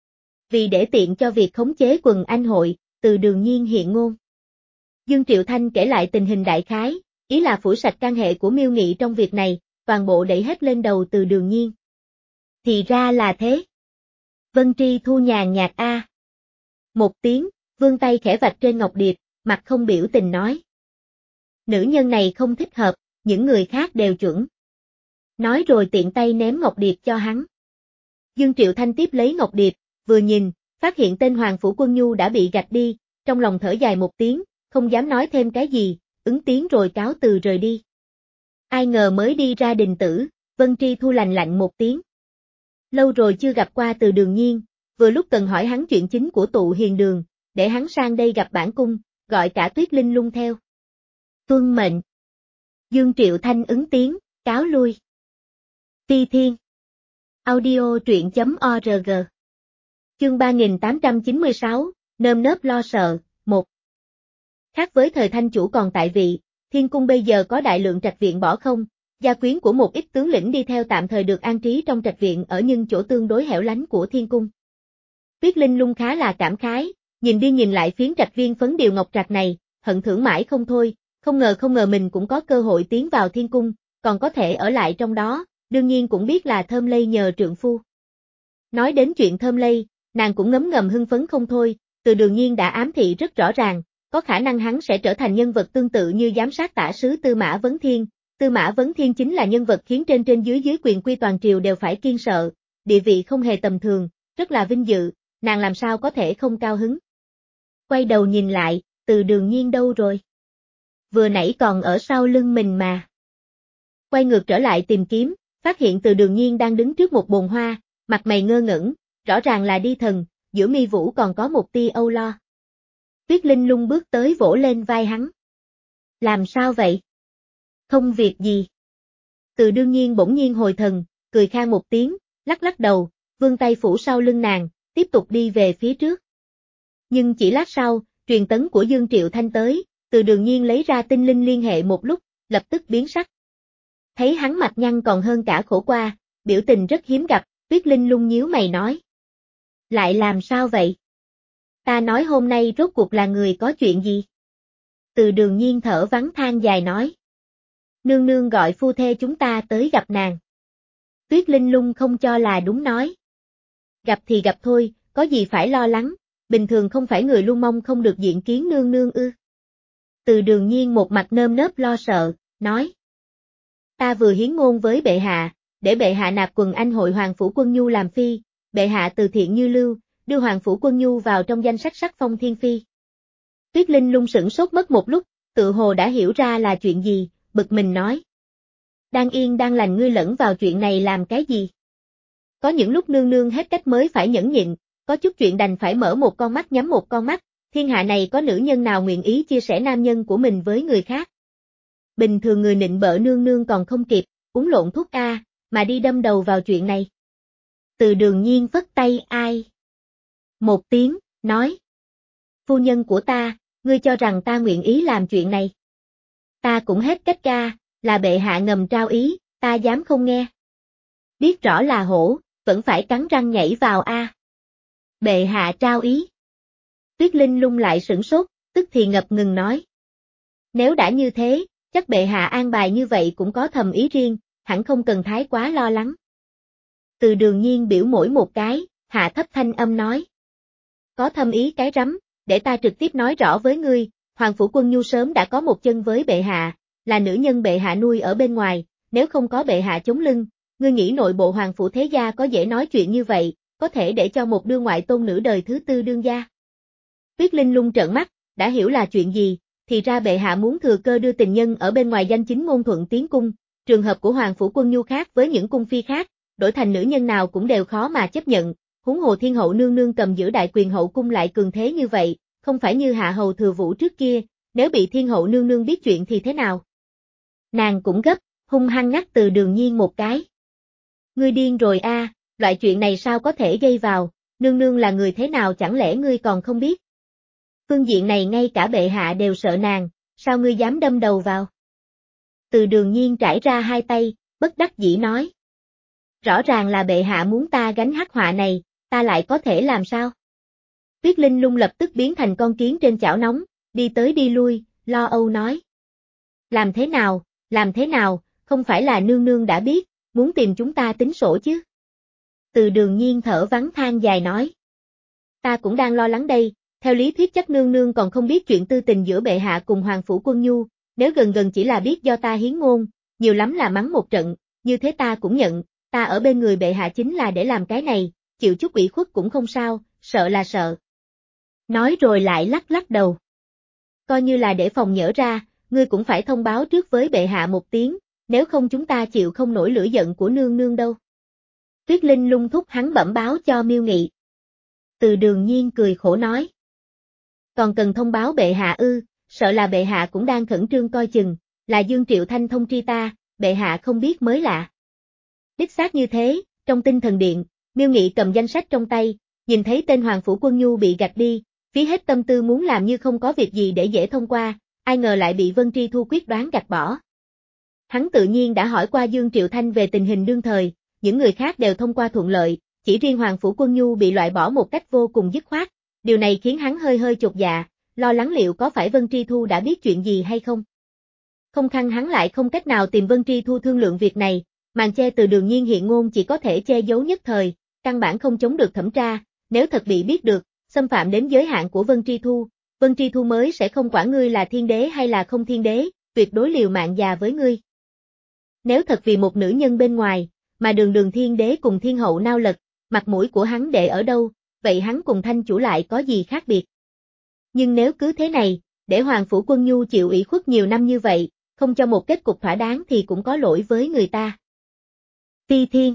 Vì để tiện cho việc khống chế quần anh hội, Từ Đường Nhiên hiện ngôn. Dương Triệu Thanh kể lại tình hình đại khái, ý là phủi sạch can hệ của Miêu Nghị trong việc này, toàn bộ đẩy hết lên đầu Từ Đường Nhiên. Thì ra là thế. Vân Tri Thu nhàn nhạt a. Một tiếng, vươn tay khẽ vạch trên ngọc điệp, mặt không biểu tình nói. Nữ nhân này không thích hợp, những người khác đều chuẩn. Nói rồi tiện tay ném ngọc điệp cho hắn. Dương Triệu Thanh tiếp lấy ngọc điệp, vừa nhìn, phát hiện tên Hoàng Phủ Quân Nhu đã bị gạch đi, trong lòng thở dài một tiếng, không dám nói thêm cái gì, ứng tiếng rồi cáo từ rời đi. Ai ngờ mới đi ra đình tử, Vân Tri Thu lành lạnh một tiếng. Lâu rồi chưa gặp qua Từ Đường Nhiên, vừa lúc cần hỏi hắn chuyện chính của tụ hiền đường, để hắn sang đây gặp bản cung, gọi cả Tuyết Linh Lung theo. Tuân mệnh. Dương Triệu Thanh ứng tiếng, cáo lui. Phi Thiên. Audio truyện chấm org. Chương ba nghìn tám trăm chín mươi sáu, nơm nớp lo sợ, một. Khác với thời Thanh chủ còn tại vị, Thiên cung bây giờ có đại lượng trạch viện bỏ không, gia quyến của một ít tướng lĩnh đi theo tạm thời được an trí trong trạch viện ở những chỗ tương đối hẻo lánh của Thiên cung. Tuyết Linh Lung khá là cảm khái, nhìn đi nhìn lại phiến trạch viên phấn điều ngọc trạch này, hận thưởng mãi không thôi, không ngờ không ngờ mình cũng có cơ hội tiến vào Thiên cung, còn có thể ở lại trong đó, đương nhiên cũng biết là thơm lây nhờ trượng phu. Nói đến chuyện thơm lây, nàng cũng ngấm ngầm hưng phấn không thôi, Từ Đường Nhiên đã ám thị rất rõ ràng, có khả năng hắn sẽ trở thành nhân vật tương tự như giám sát tả sứ Tư Mã Vấn Thiên. Tư Mã Vấn Thiên chính là nhân vật khiến trên trên dưới dưới quyền quy toàn triều đều phải kiêng sợ, địa vị không hề tầm thường, rất là vinh dự, nàng làm sao có thể không cao hứng. Quay đầu nhìn lại, Từ Đường Nhiên đâu rồi? Vừa nãy còn ở sau lưng mình mà. Quay ngược trở lại tìm kiếm, phát hiện Từ Đường Nhiên đang đứng trước một bồn hoa, mặt mày ngơ ngẩn, rõ ràng là đi thần, giữa mi vũ còn có một tia âu lo. Tuyết Linh Lung bước tới vỗ lên vai hắn. Làm sao vậy? Không việc gì. Từ Đường Nhiên bỗng nhiên hồi thần, cười khan một tiếng, lắc lắc đầu, vươn tay phủ sau lưng nàng, tiếp tục đi về phía trước. Nhưng chỉ lát sau, truyền tấn của Dương Triệu Thanh tới, Từ Đường Nhiên lấy ra tinh linh liên hệ một lúc, lập tức biến sắc. Thấy hắn mặt nhăn còn hơn cả khổ qua, biểu tình rất hiếm gặp, Tuyết Linh Lung nhíu mày nói. Lại làm sao vậy? Ta nói hôm nay rốt cuộc là người có chuyện gì? Từ Đường Nhiên thở vắng than dài nói. Nương nương gọi phu thê chúng ta tới gặp nàng. Tuyết Linh Lung không cho là đúng nói. Gặp thì gặp thôi, có gì phải lo lắng, bình thường không phải người luôn mong không được diện kiến nương nương ư. Từ Đường Nhiên một mặt nơm nớp lo sợ, nói. Ta vừa hiến ngôn với bệ hạ, để bệ hạ nạp quần anh hội Hoàng Phủ Quân Nhu làm phi, bệ hạ từ thiện như lưu, đưa Hoàng Phủ Quân Nhu vào trong danh sách sắc phong thiên phi. Tuyết Linh Lung sửng sốt mất một lúc, tự hồ đã hiểu ra là chuyện gì, bực mình nói. Đang yên đang lành ngươi lẫn vào chuyện này làm cái gì? Có những lúc nương nương hết cách mới phải nhẫn nhịn, có chút chuyện đành phải mở một con mắt nhắm một con mắt, thiên hạ này có nữ nhân nào nguyện ý chia sẻ nam nhân của mình với người khác. Bình thường người nịnh bợ nương nương còn không kịp, uống lộn thuốc A, mà đi đâm đầu vào chuyện này. Từ Đường Nhiên phất tay ai? Một tiếng, nói. Phu nhân của ta, ngươi cho rằng ta nguyện ý làm chuyện này. Ta cũng hết cách ca, là bệ hạ ngầm trao ý, ta dám không nghe. Biết rõ là hổ, vẫn phải cắn răng nhảy vào a. Bệ hạ trao ý. Tuyết Linh Lung lại sửng sốt, tức thì ngập ngừng nói. Nếu đã như thế, chắc bệ hạ an bài như vậy cũng có thầm ý riêng, hẳn không cần thái quá lo lắng. Từ Đường Nhiên biểu mỗi một cái, hạ thấp thanh âm nói. Có thâm ý cái rắm, để ta trực tiếp nói rõ với ngươi, Hoàng Phủ Quân Nhu sớm đã có một chân với bệ hạ, là nữ nhân bệ hạ nuôi ở bên ngoài, nếu không có bệ hạ chống lưng, ngươi nghĩ nội bộ Hoàng Phủ thế gia có dễ nói chuyện như vậy, có thể để cho một đương ngoại tôn nữ đời thứ tư đương gia. Tuyết Linh Lung trợn mắt, đã hiểu là chuyện gì, thì ra bệ hạ muốn thừa cơ đưa tình nhân ở bên ngoài danh chính ngôn thuận tiến cung, trường hợp của Hoàng Phủ Quân Nhu khác với những cung phi khác, đổi thành nữ nhân nào cũng đều khó mà chấp nhận, huống hồ Thiên hậu nương nương cầm giữ đại quyền hậu cung lại cường thế như vậy, không phải như Hạ hầu Thừa Vũ trước kia, nếu bị Thiên hậu nương nương biết chuyện thì thế nào? Nàng cũng gấp, hung hăng ngắt Từ Đường Nhiên một cái. Ngươi điên rồi a, à, loại chuyện này sao có thể gây vào, nương nương là người thế nào chẳng lẽ ngươi còn không biết? Phương diện này ngay cả bệ hạ đều sợ nàng, sao ngươi dám đâm đầu vào? Từ Đường Nhiên trải ra hai tay, bất đắc dĩ nói. Rõ ràng là bệ hạ muốn ta gánh hắc họa này, ta lại có thể làm sao? Tuyết Linh Lung lập tức biến thành con kiến trên chảo nóng, đi tới đi lui, lo âu nói. Làm thế nào, làm thế nào, không phải là nương nương đã biết, muốn tìm chúng ta tính sổ chứ? Từ Đường Nhiên thở vắng than dài nói. Ta cũng đang lo lắng đây, theo lý thuyết chắc nương nương còn không biết chuyện tư tình giữa bệ hạ cùng Hoàng Phủ Quân Nhu, nếu gần gần chỉ là biết do ta hiến ngôn, nhiều lắm là mắng một trận, như thế ta cũng nhận, ta ở bên người bệ hạ chính là để làm cái này, chịu chút ủy khuất cũng không sao, sợ là sợ. Nói rồi lại lắc lắc đầu. Coi như là để phòng nhỡ ra, ngươi cũng phải thông báo trước với bệ hạ một tiếng, nếu không chúng ta chịu không nổi lửa giận của nương nương đâu. Tuyết Linh Lung thúc hắn bẩm báo cho Miêu Nghị. Từ Đường Nhiên cười khổ nói. Còn cần thông báo bệ hạ ư, sợ là bệ hạ cũng đang khẩn trương coi chừng, là Dương Triệu Thanh thông tri ta, bệ hạ không biết mới lạ. Đích xác như thế, trong tinh thần điện, Miêu Nghị cầm danh sách trong tay, nhìn thấy tên Hoàng Phủ Quân Nhu bị gạch đi, phí hết tâm tư muốn làm như không có việc gì để dễ thông qua, ai ngờ lại bị Vân Tri Thu quyết đoán gạch bỏ. Hắn tự nhiên đã hỏi qua Dương Triệu Thanh về tình hình đương thời, những người khác đều thông qua thuận lợi, chỉ riêng Hoàng Phủ Quân Nhu bị loại bỏ một cách vô cùng dứt khoát, điều này khiến hắn hơi hơi chột dạ, lo lắng liệu có phải Vân Tri Thu đã biết chuyện gì hay không. Không khăn hắn lại không cách nào tìm Vân Tri Thu thương lượng việc này, màn che Từ Đường Nhiên hiện ngôn chỉ có thể che giấu nhất thời, căn bản không chống được thẩm tra, nếu thật bị biết được, xâm phạm đến giới hạn của Vân Tri Thu, Vân Tri Thu mới sẽ không quản ngươi là thiên đế hay là không thiên đế, tuyệt đối liều mạng già với ngươi. Nếu thật vì một nữ nhân bên ngoài, mà đường đường thiên đế cùng thiên hậu nao lật, mặt mũi của hắn để ở đâu, vậy hắn cùng thanh chủ lại có gì khác biệt. Nhưng nếu cứ thế này, để Hoàng Phủ Quân Nhu chịu ủy khuất nhiều năm như vậy, không cho một kết cục thỏa đáng thì cũng có lỗi với người ta. Phi Thiên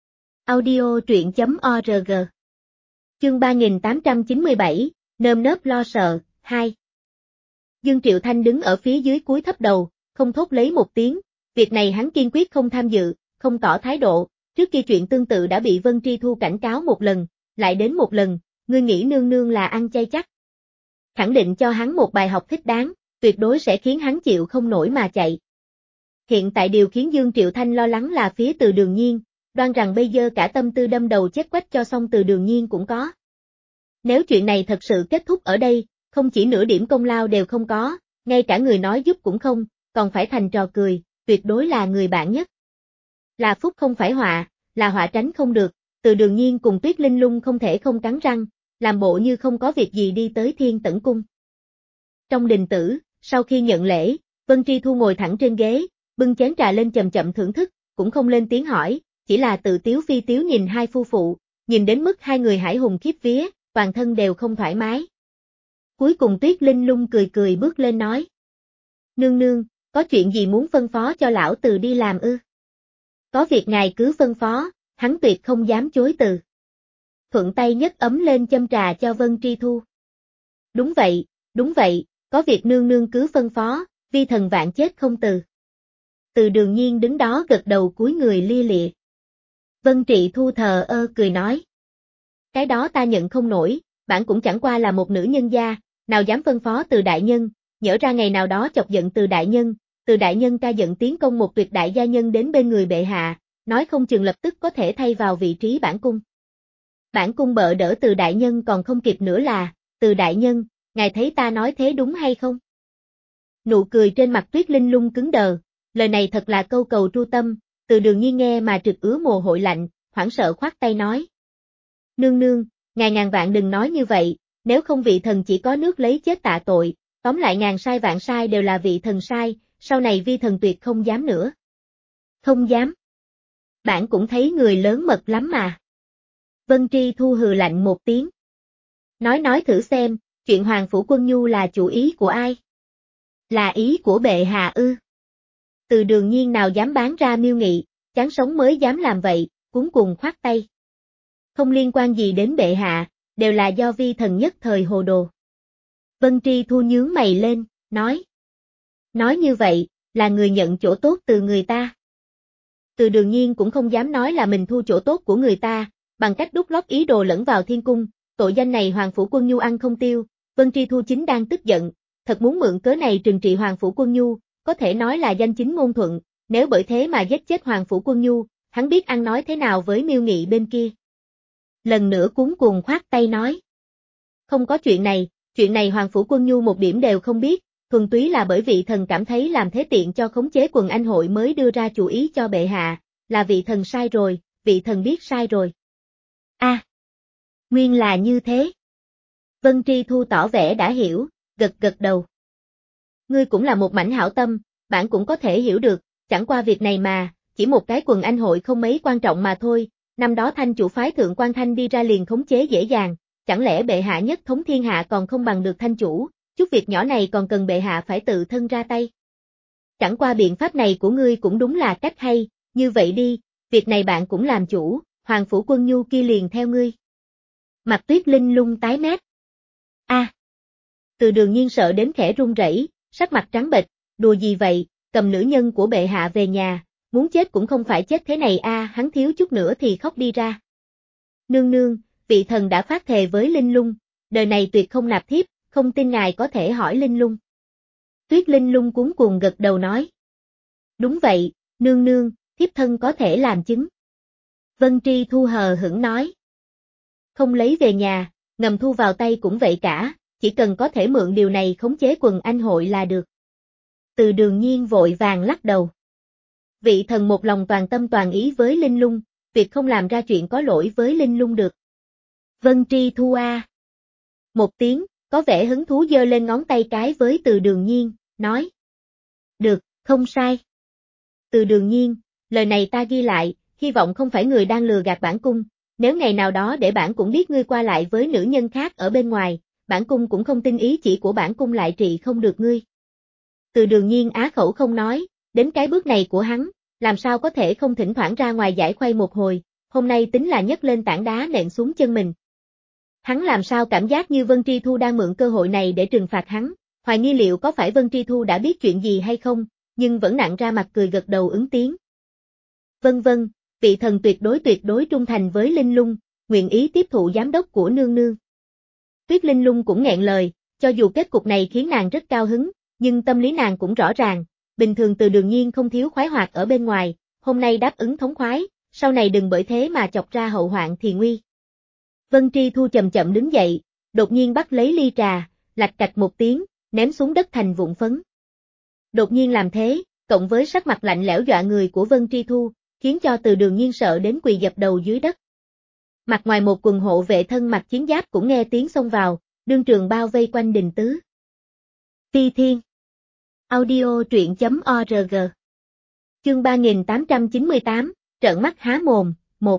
Audio truyện.org Chương ba nghìn tám trăm chín mươi bảy, nơm nớp lo sợ, hai. Dương Triệu Thanh đứng ở phía dưới cúi thấp đầu, không thốt lấy một tiếng, việc này hắn kiên quyết không tham dự, không tỏ thái độ, trước kia chuyện tương tự đã bị Vân Tri Thu cảnh cáo một lần, lại đến một lần, ngươi nghĩ nương nương là ăn chay chắc. Khẳng định cho hắn một bài học thích đáng, tuyệt đối sẽ khiến hắn chịu không nổi mà chạy. Hiện tại điều khiến Dương Triệu Thanh lo lắng là phía Từ Đường Nhiên, đoan rằng bây giờ cả tâm tư đâm đầu chết quách cho xong Từ Đường Nhiên cũng có. Nếu chuyện này thật sự kết thúc ở đây, không chỉ nửa điểm công lao đều không có, ngay cả người nói giúp cũng không, còn phải thành trò cười, tuyệt đối là người bạn nhất. Là phúc không phải họa, là họa tránh không được, Từ Đường Nhiên cùng Tuyết Linh Lung không thể không cắn răng, làm bộ như không có việc gì đi tới Thiên Tẩn Cung. Trong đình tử, sau khi nhận lễ, Vân Tri Thu ngồi thẳng trên ghế, bưng chén trà lên chậm chậm thưởng thức, cũng không lên tiếng hỏi, chỉ là tự tiếu phi tiếu nhìn hai phu phụ, nhìn đến mức hai người hải hùng khiếp vía, toàn thân đều không thoải mái. Cuối cùng Tuyết Linh Lung cười cười bước lên nói. Nương nương, có chuyện gì muốn phân phó cho lão Từ đi làm ư? Có việc ngài cứ phân phó, hắn tuyệt không dám chối từ. Thuận tay nhấc ấm lên châm trà cho Vân Tri Thu. Đúng vậy, đúng vậy, có việc nương nương cứ phân phó, vi thần vạn chết không từ. Từ Đường Nhiên đứng đó gật đầu cúi người lia lịa. Vân Tri Thu thờ ơ cười nói. Cái đó ta nhận không nổi, bản cũng chẳng qua là một nữ nhân gia, nào dám phân phó Từ đại nhân, nhỡ ra ngày nào đó chọc giận Từ đại nhân, Từ đại nhân ca giận tiến công một tuyệt đại gia nhân đến bên người bệ hạ, nói không chừng lập tức có thể thay vào vị trí bản cung. Bản cung bợ đỡ Từ đại nhân còn không kịp nữa là, Từ đại nhân, ngài thấy ta nói thế đúng hay không? Nụ cười trên mặt Tuyết Linh Lung cứng đờ, lời này thật là câu cầu tru tâm, Từ Đường Nhiên nghe mà trực ứa mồ hôi lạnh, hoảng sợ khoát tay nói. Nương nương, ngài ngàn vạn đừng nói như vậy, nếu không vị thần chỉ có nước lấy chết tạ tội, tóm lại ngàn sai vạn sai đều là vị thần sai, sau này vi thần tuyệt không dám nữa. Không dám. Bản cũng thấy người lớn mật lắm mà. Vân Tri Thu hừ lạnh một tiếng. Nói nói thử xem, chuyện Hoàng Phủ Quân Nhu là chủ ý của ai? Là ý của bệ hạ ư? Từ Đường Nhiên nào dám bán ra Miêu Nghị, chán sống mới dám làm vậy, cuống cuồng khoát tay. Không liên quan gì đến bệ hạ, đều là do vi thần nhất thời hồ đồ. Vân Tri Thu nhướng mày lên, nói. Nói như vậy, là người nhận chỗ tốt từ người ta. Từ Đường Nhiên cũng không dám nói là mình thu chỗ tốt của người ta, bằng cách đút lót ý đồ lẫn vào thiên cung, tội danh này Hoàng Phủ Quân Nhu ăn không tiêu, Vân Tri Thu chính đang tức giận, thật muốn mượn cớ này trừng trị Hoàng Phủ Quân Nhu, có thể nói là danh chính ngôn thuận, nếu bởi thế mà giết chết Hoàng Phủ Quân Nhu, hắn biết ăn nói thế nào với Miêu Nghị bên kia. Lần nữa cuống cuồng khoát tay nói. Không có chuyện này, chuyện này Hoàng Phủ Quân Nhu một điểm đều không biết, thuần túy là bởi vị thần cảm thấy làm thế tiện cho khống chế quần anh hội mới đưa ra chủ ý cho bệ hạ, là vị thần sai rồi, vị thần biết sai rồi. A, à, nguyên là như thế. Vân Tri Thu tỏ vẻ đã hiểu, gật gật đầu. Ngươi cũng là một mảnh hảo tâm, bản cũng có thể hiểu được, chẳng qua việc này mà, chỉ một cái quần anh hội không mấy quan trọng mà thôi, năm đó thanh chủ phái Thượng Quan Thanh đi ra liền khống chế dễ dàng, chẳng lẽ bệ hạ nhất thống thiên hạ còn không bằng được thanh chủ, chút việc nhỏ này còn cần bệ hạ phải tự thân ra tay. Chẳng qua biện pháp này của ngươi cũng đúng là cách hay, như vậy đi, việc này bạn cũng làm chủ, Hoàng Phủ Quân Nhu kia liền theo ngươi. Mặt Tuyết Linh lung tái mét. A. À. Từ Đường Nhiên sợ đến khẽ run rẩy, sắc mặt trắng bệch, đùa gì vậy, cầm nữ nhân của bệ hạ về nhà, muốn chết cũng không phải chết thế này a, à, hắn thiếu chút nữa thì khóc đi ra. Nương nương, vị thần đã phát thề với Linh Lung, đời này tuyệt không nạp thiếp, không tin ngài có thể hỏi Linh Lung. Tuyết Linh Lung cuống cuồng gật đầu nói. Đúng vậy, nương nương, thiếp thân có thể làm chứng. Vân Tri Thu hờ hững nói. Không lấy về nhà, ngầm thu vào tay cũng vậy cả, chỉ cần có thể mượn điều này khống chế quần anh hội là được. Từ Đường Nhiên vội vàng lắc đầu. Vị thần một lòng toàn tâm toàn ý với Linh Lung, việc không làm ra chuyện có lỗi với Linh Lung được. Vân Tri Thu a. À. Một tiếng, có vẻ hứng thú giơ lên ngón tay cái với Từ Đường Nhiên, nói. Được, không sai. Từ Đường Nhiên, lời này ta ghi lại, hy vọng không phải người đang lừa gạt bản cung, nếu ngày nào đó để bản cũng biết ngươi qua lại với nữ nhân khác ở bên ngoài, bản cung cũng không tin ý chỉ của bản cung lại trị không được ngươi. Từ Đường Nhiên á khẩu không nói, đến cái bước này của hắn, làm sao có thể không thỉnh thoảng ra ngoài giải khuây một hồi, hôm nay tính là nhấc lên tảng đá nện xuống chân mình. Hắn làm sao cảm giác như Vân Tri Thu đang mượn cơ hội này để trừng phạt hắn, hoài nghi liệu có phải Vân Tri Thu đã biết chuyện gì hay không, nhưng vẫn nặng ra mặt cười gật đầu ứng tiếng. Vân vân, vị thần tuyệt đối tuyệt đối trung thành với Linh Lung, nguyện ý tiếp thụ giám đốc của nương nương. Tuyết Linh Lung cũng nghẹn lời, cho dù kết cục này khiến nàng rất cao hứng, nhưng tâm lý nàng cũng rõ ràng, bình thường Từ Đường Nhiên không thiếu khoái hoạt ở bên ngoài, hôm nay đáp ứng thống khoái, sau này đừng bởi thế mà chọc ra hậu hoạn thì nguy. Vân Tri Thu chậm chậm đứng dậy, đột nhiên bắt lấy ly trà, lạch cạch một tiếng, ném xuống đất thành vụn phấn. Đột nhiên làm thế, cộng với sắc mặt lạnh lẽo dọa người của Vân Tri Thu, khiến cho Từ Đường Nhiên sợ đến quỳ dập đầu dưới đất. Mặt ngoài một quần hộ vệ thân mặc chiến giáp cũng nghe tiếng xông vào, đương trường bao vây quanh đình tứ. Phi Thiên Audio truyện chấm org Chương ba nghìn tám trăm chín mươi tám, trợn mắt há mồm, một.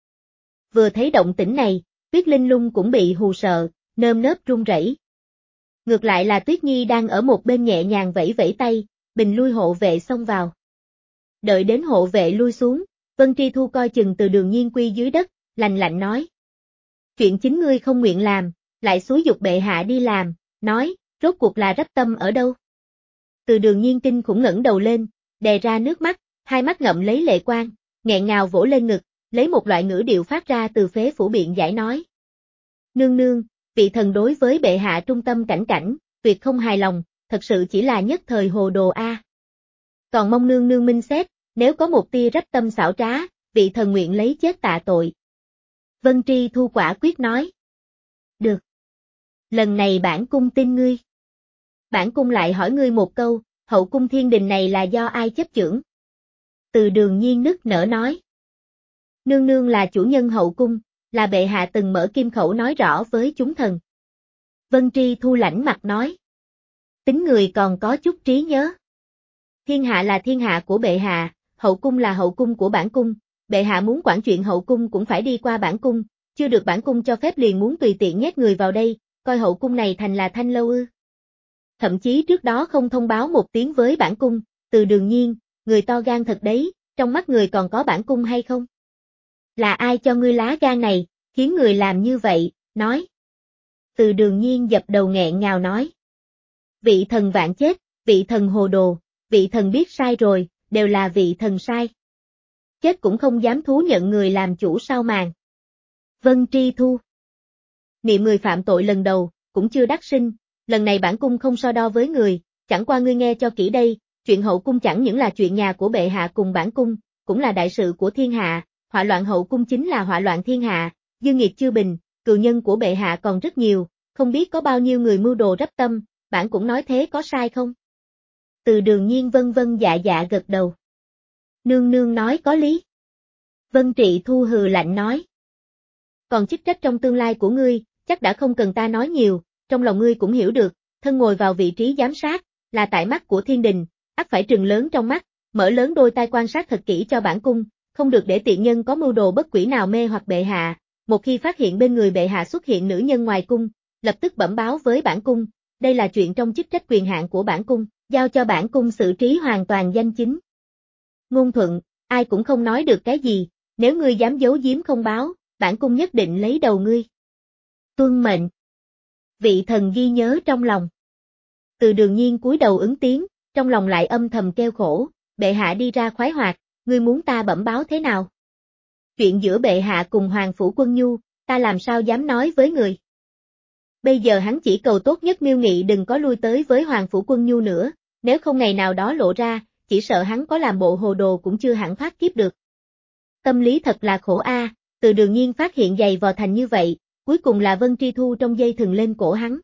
Vừa thấy động tĩnh này, Tuyết Linh Lung cũng bị hù sợ, nơm nớp run rẩy. Ngược lại là Tuyết Nhi đang ở một bên nhẹ nhàng vẫy vẫy tay, bình lui hộ vệ xông vào. Đợi đến hộ vệ lui xuống, Vân Tri Thu coi chừng Từ Đường Nhiên quy dưới đất, lạnh lạnh nói. Chuyện chính ngươi không nguyện làm, lại xúi giục bệ hạ đi làm, nói, rốt cuộc là rắp tâm ở đâu? Từ Đường Nhiên kinh khủng ngẩng đầu lên, đè ra nước mắt, hai mắt ngậm lấy lệ quang, nghẹn ngào vỗ lên ngực, lấy một loại ngữ điệu phát ra từ phế phủ biện giải nói. Nương nương, vị thần đối với bệ hạ trung tâm cảnh cảnh, tuyệt không hài lòng, thật sự chỉ là nhất thời hồ đồ a. Còn mong nương nương minh xét, nếu có một tia rách tâm xảo trá, vị thần nguyện lấy chết tạ tội. Vân Tri Thu quả quyết nói. Được. Lần này bản cung tin ngươi. Bản cung lại hỏi ngươi một câu, hậu cung thiên đình này là do ai chấp chưởng? Từ Đường Nhiên nức nở nói. Nương nương là chủ nhân hậu cung, là bệ hạ từng mở kim khẩu nói rõ với chúng thần. Vân Tri Thu lãnh mặt nói. Tính người còn có chút trí nhớ. Thiên hạ là thiên hạ của bệ hạ, hậu cung là hậu cung của bản cung, bệ hạ muốn quản chuyện hậu cung cũng phải đi qua bản cung, chưa được bản cung cho phép liền muốn tùy tiện nhét người vào đây, coi hậu cung này thành là thanh lâu ư. Thậm chí trước đó không thông báo một tiếng với bản cung, Từ Đường Nhiên, người to gan thật đấy, trong mắt người còn có bản cung hay không? Là ai cho ngươi lá gan này, khiến người làm như vậy, nói. Từ Đường Nhiên dập đầu nghẹn ngào nói. Vị thần vạn chết, vị thần hồ đồ, vị thần biết sai rồi, đều là vị thần sai. Chết cũng không dám thú nhận người làm chủ sau màn. Vân Tri Thu. Niệm người phạm tội lần đầu, cũng chưa đắc sinh, lần này bản cung không so đo với người, chẳng qua ngươi nghe cho kỹ đây, chuyện hậu cung chẳng những là chuyện nhà của bệ hạ cùng bản cung, cũng là đại sự của thiên hạ, họa loạn hậu cung chính là họa loạn thiên hạ, dư nghiệt chưa bình, cừu nhân của bệ hạ còn rất nhiều, không biết có bao nhiêu người mưu đồ rắp tâm, bản cũng nói thế có sai không? Từ Đường Nhiên vân vân dạ dạ gật đầu. Nương nương nói có lý. Vân Trị Thu hừ lạnh nói. Còn chức trách trong tương lai của ngươi, chắc đã không cần ta nói nhiều, trong lòng ngươi cũng hiểu được, thân ngồi vào vị trí giám sát, là tại mắt của thiên đình, ắt phải trừng lớn trong mắt, mở lớn đôi tai quan sát thật kỹ cho bản cung, không được để tiện nhân có mưu đồ bất quỷ nào mê hoặc bệ hạ, một khi phát hiện bên người bệ hạ xuất hiện nữ nhân ngoài cung, lập tức bẩm báo với bản cung, đây là chuyện trong chức trách quyền hạn của bản cung, giao cho bản cung xử trí hoàn toàn danh chính ngôn thuận, ai cũng không nói được cái gì, nếu ngươi dám giấu giếm không báo, bản cung nhất định lấy đầu ngươi. Tuân mệnh. Vị thần ghi nhớ trong lòng. Từ Đường Nhiên cúi đầu ứng tiếng, trong lòng lại âm thầm kêu khổ, bệ hạ đi ra khoái hoạt, ngươi muốn ta bẩm báo thế nào? Chuyện giữa bệ hạ cùng Hoàng Phủ Quân Nhu, ta làm sao dám nói với người? Bây giờ hắn chỉ cầu tốt nhất Miêu Nghị đừng có lui tới với Hoàng Phủ Quân Nhu nữa, nếu không ngày nào đó lộ ra, chỉ sợ hắn có làm bộ hồ đồ cũng chưa hẳn thoát kiếp được. Tâm lý thật là khổ a, Từ Đường Nhiên phát hiện giày vò thành như vậy, cuối cùng là Vân Tri Thu trong dây thừng lên cổ hắn.